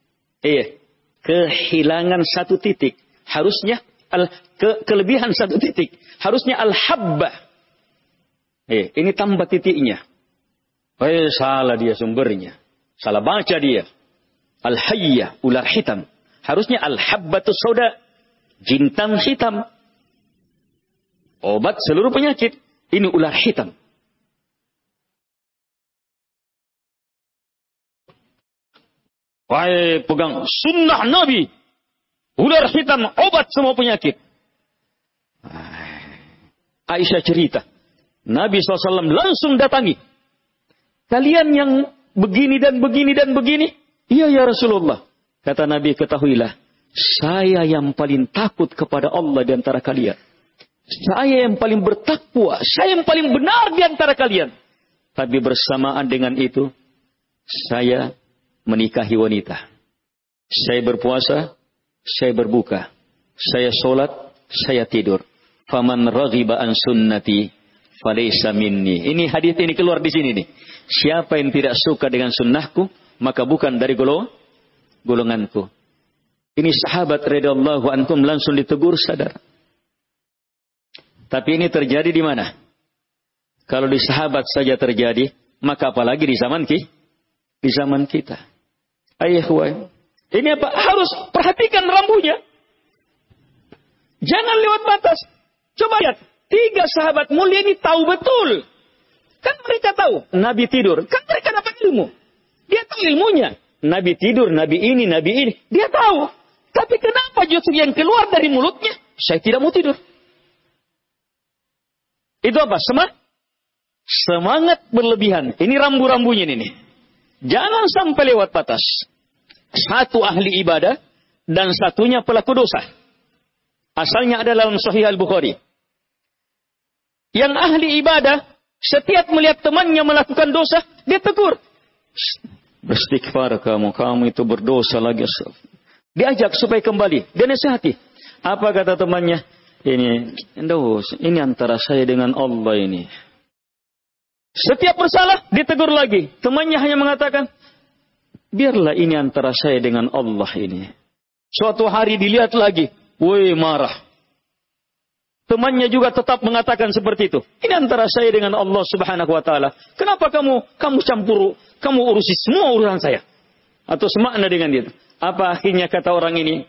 Kehilangan 1 titik. Harusnya kelebihan 1 titik. Harusnya al-habbah. Ini tambah titiknya. Salah dia sumbernya. Salah baca dia. Al-hayyah, ular hitam. Harusnya al-habbatus sauda. Jintan hitam. Obat seluruh penyakit. Ini ular hitam. Pegang sunnah Nabi. Ular hitam, obat semua penyakit. Aisyah cerita. Nabi SAW langsung datangi. Kalian yang begini dan begini dan begini. Iya ya Rasulullah. Kata Nabi, ketahuilah. Saya yang paling takut kepada Allah di antara kalian. Saya yang paling bertakwa, saya yang paling benar di antara kalian. Tapi bersamaan dengan itu, saya menikahi wanita. Saya berpuasa, saya berbuka. Saya sholat, saya tidur. Faman raghiba an sunnati falaysa minni. Ini hadis ini keluar di sini nih. Siapa yang tidak suka dengan sunnahku, maka bukan dari golonganku. Ini sahabat radhiyallahu anhum langsung ditegur sadar. Tapi ini terjadi di mana? Kalau di sahabat saja terjadi, maka apalagi di zaman kita. Ayahwan. Ini apa? Harus perhatikan rambunya. Jangan lewat batas. Coba lihat. 3 sahabat mulia ini tahu betul. Kan mereka tahu. Nabi tidur. Kan mereka dapat ilmu. Dia tahu ilmunya. Nabi tidur, Nabi ini. Dia tahu. Tapi kenapa justru yang keluar dari mulutnya? Saya tidak mau tidur. Itu apa? Semangat berlebihan. Ini rambu-rambunya ini. Jangan sampai lewat batas. Satu ahli ibadah dan satunya pelaku dosa. Asalnya ada dalam Sahih Al-Bukhari. Yang ahli ibadah setiap melihat temannya melakukan dosa, dia tegur. Beristighfar kamu itu berdosa lagi. Diajak supaya kembali. Dia nasihati. Apa kata temannya? Ini antara saya dengan Allah ini. Setiap bersalah, ditegur lagi. Temannya hanya mengatakan, biarlah ini antara saya dengan Allah ini. Suatu hari dilihat lagi, marah. Temannya juga tetap mengatakan seperti itu. Ini antara saya dengan Allah Subhanahu wa taala. Kenapa kamu campur, kamu urusi semua urusan saya? Atau semakna dengan itu. Apa akhirnya kata orang ini?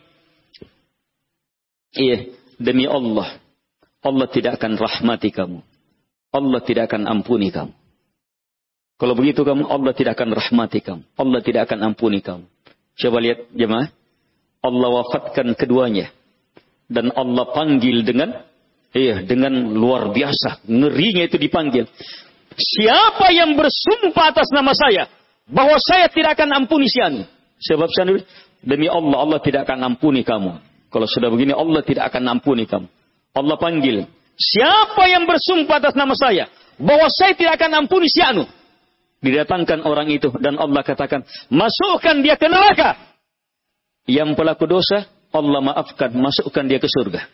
Demi Allah, Allah tidak akan rahmati kamu. Allah tidak akan ampuni kamu. Kalau begitu kamu, Allah tidak akan rahmati kamu. Allah tidak akan ampuni kamu. Coba lihat jemaah. Allah wafatkan keduanya. Dan Allah panggil dengan luar biasa. Ngerinya itu dipanggil. Siapa yang bersumpah atas nama saya, bahwa saya tidak akan ampuni si anu. Sebab demi Allah, Allah tidak akan ampuni kamu. Kalau sudah begini, Allah tidak akan ampuni kamu. Allah panggil. Siapa yang bersumpah atas nama saya, bahwa saya tidak akan ampuni si anu. Didatangkan orang itu. Dan Allah katakan, masukkan dia ke neraka. Yang pelaku dosa, Allah maafkan. Masukkan dia ke surga.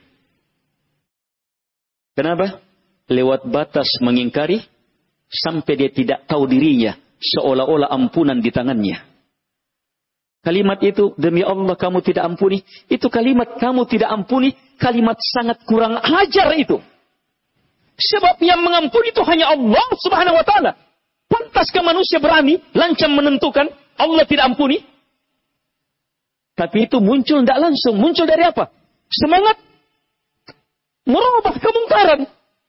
Kenapa? Lewat batas mengingkari, sampai dia tidak tahu dirinya. Seolah-olah ampunan di tangannya. Kalimat itu, demi Allah kamu tidak ampuni. Itu kalimat kamu tidak ampuni. Kalimat sangat kurang ajar itu. Sebab yang mengampuni itu hanya Allah Subhanahu wa ta'ala. Pantaskah manusia berani, lancang menentukan Allah tidak ampuni? Tapi itu muncul tidak langsung. Muncul dari apa? Semangat merubah kemungkaran.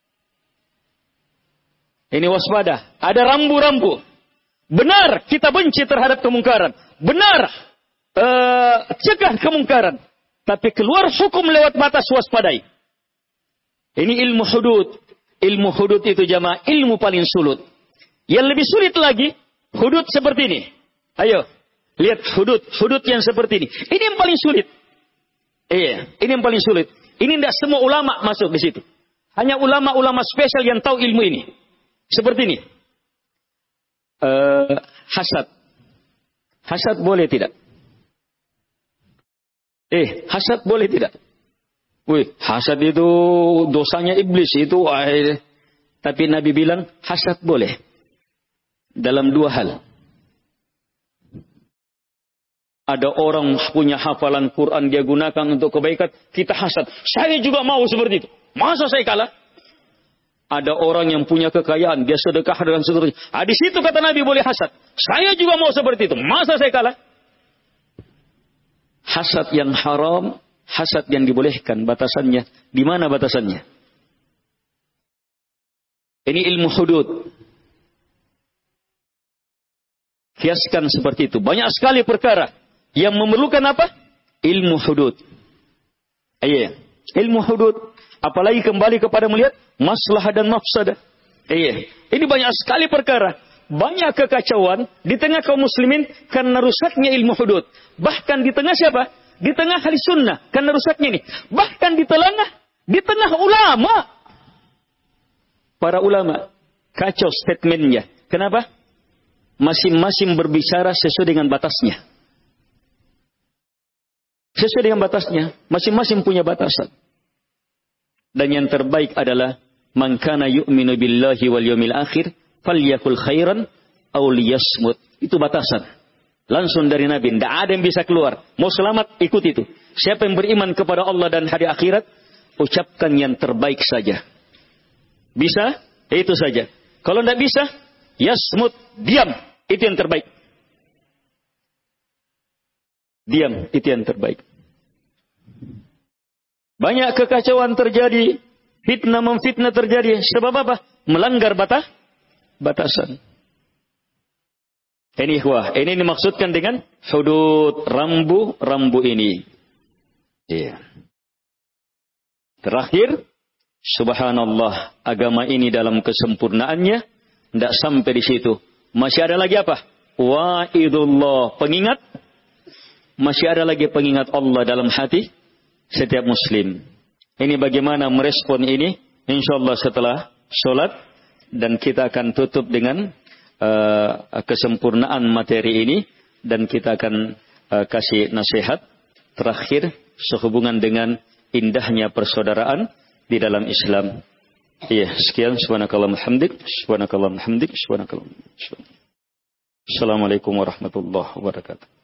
Ini waspada. Ada rambu-rambu. Benar kita benci terhadap kemungkaran. Benar cegah kemungkaran. Tapi keluar hukum lewat batas, waspadai. Ini ilmu hudud. Ilmu hudud itu jamaah ilmu paling sulit. Yang lebih sulit lagi, hudud seperti ini. Ayo, lihat hudud yang seperti ini. Ini yang paling sulit. Ini yang paling sulit. Ini tidak semua ulama masuk di situ. Hanya ulama-ulama spesial yang tahu ilmu ini. Seperti ini. Hasad. Hasad boleh tidak? Hasad boleh tidak? Hasad itu dosanya iblis itu. Tapi Nabi bilang hasad boleh. Dalam 2 hal. Ada orang punya hafalan Quran, dia gunakan untuk kebaikan, kita hasad. Saya juga mau seperti itu. Masa saya kalah? Ada orang yang punya kekayaan, dia sedekah dengan seterusnya. Di situ kata Nabi boleh hasad. Saya juga mau seperti itu. Masa saya kalah? Hasad yang haram, hasad yang dibolehkan. Batasannya, di mana batasannya? Ini ilmu hudud. Kiaskan seperti itu. Banyak sekali perkara yang memerlukan apa? Ilmu hudud. Ilmu hudud. Apalagi kembali kepada melihat maslahat dan mafsadah. Ini banyak sekali perkara. Banyak kekacauan di tengah kaum muslimin karena rusaknya ilmu hudud. Bahkan di tengah siapa? Di tengah ahli sunnah. Karena rusaknya ini. Bahkan di tengah Di tengah ulama. Para ulama. Kacau statementnya. Kenapa? Masing-masing berbicara sesuai dengan batasnya. Sesuai dengan batasnya. Masing-masing punya batasan. Dan yang terbaik adalah man kana yu'minu billahi wal yawmil akhir falyakul khairan aw liyasmut. Itu batasan. Langsung dari Nabi. Tidak ada yang bisa keluar. Mau selamat, ikut itu. Siapa yang beriman kepada Allah dan hari akhirat, ucapkan yang terbaik saja. Bisa? Itu saja. Kalau tidak bisa, yasmut, diam. Itu yang terbaik. Diam, itu yang terbaik. Banyak kekacauan terjadi. Fitnah memfitnah terjadi. Sebab apa? Melanggar batasan. Ini dimaksudkan dengan hudud rambu ini. Iya. Terakhir, subhanallah, agama ini dalam kesempurnaannya tidak sampai di situ. Masih ada lagi apa? Wa'idullah, pengingat. Masih ada lagi pengingat Allah dalam hati setiap muslim. Ini bagaimana merespon ini? Insyaallah setelah sholat. Dan kita akan tutup dengan kesempurnaan materi ini. Dan kita akan kasih nasihat terakhir sehubungan dengan indahnya persaudaraan di dalam Islam. Iya, sekian. Subhanakallahumma hamdik. Subhanakallahumma hamdik. Subhanakallahumma hamdik. Assalamualaikum warahmatullahi wabarakatuh.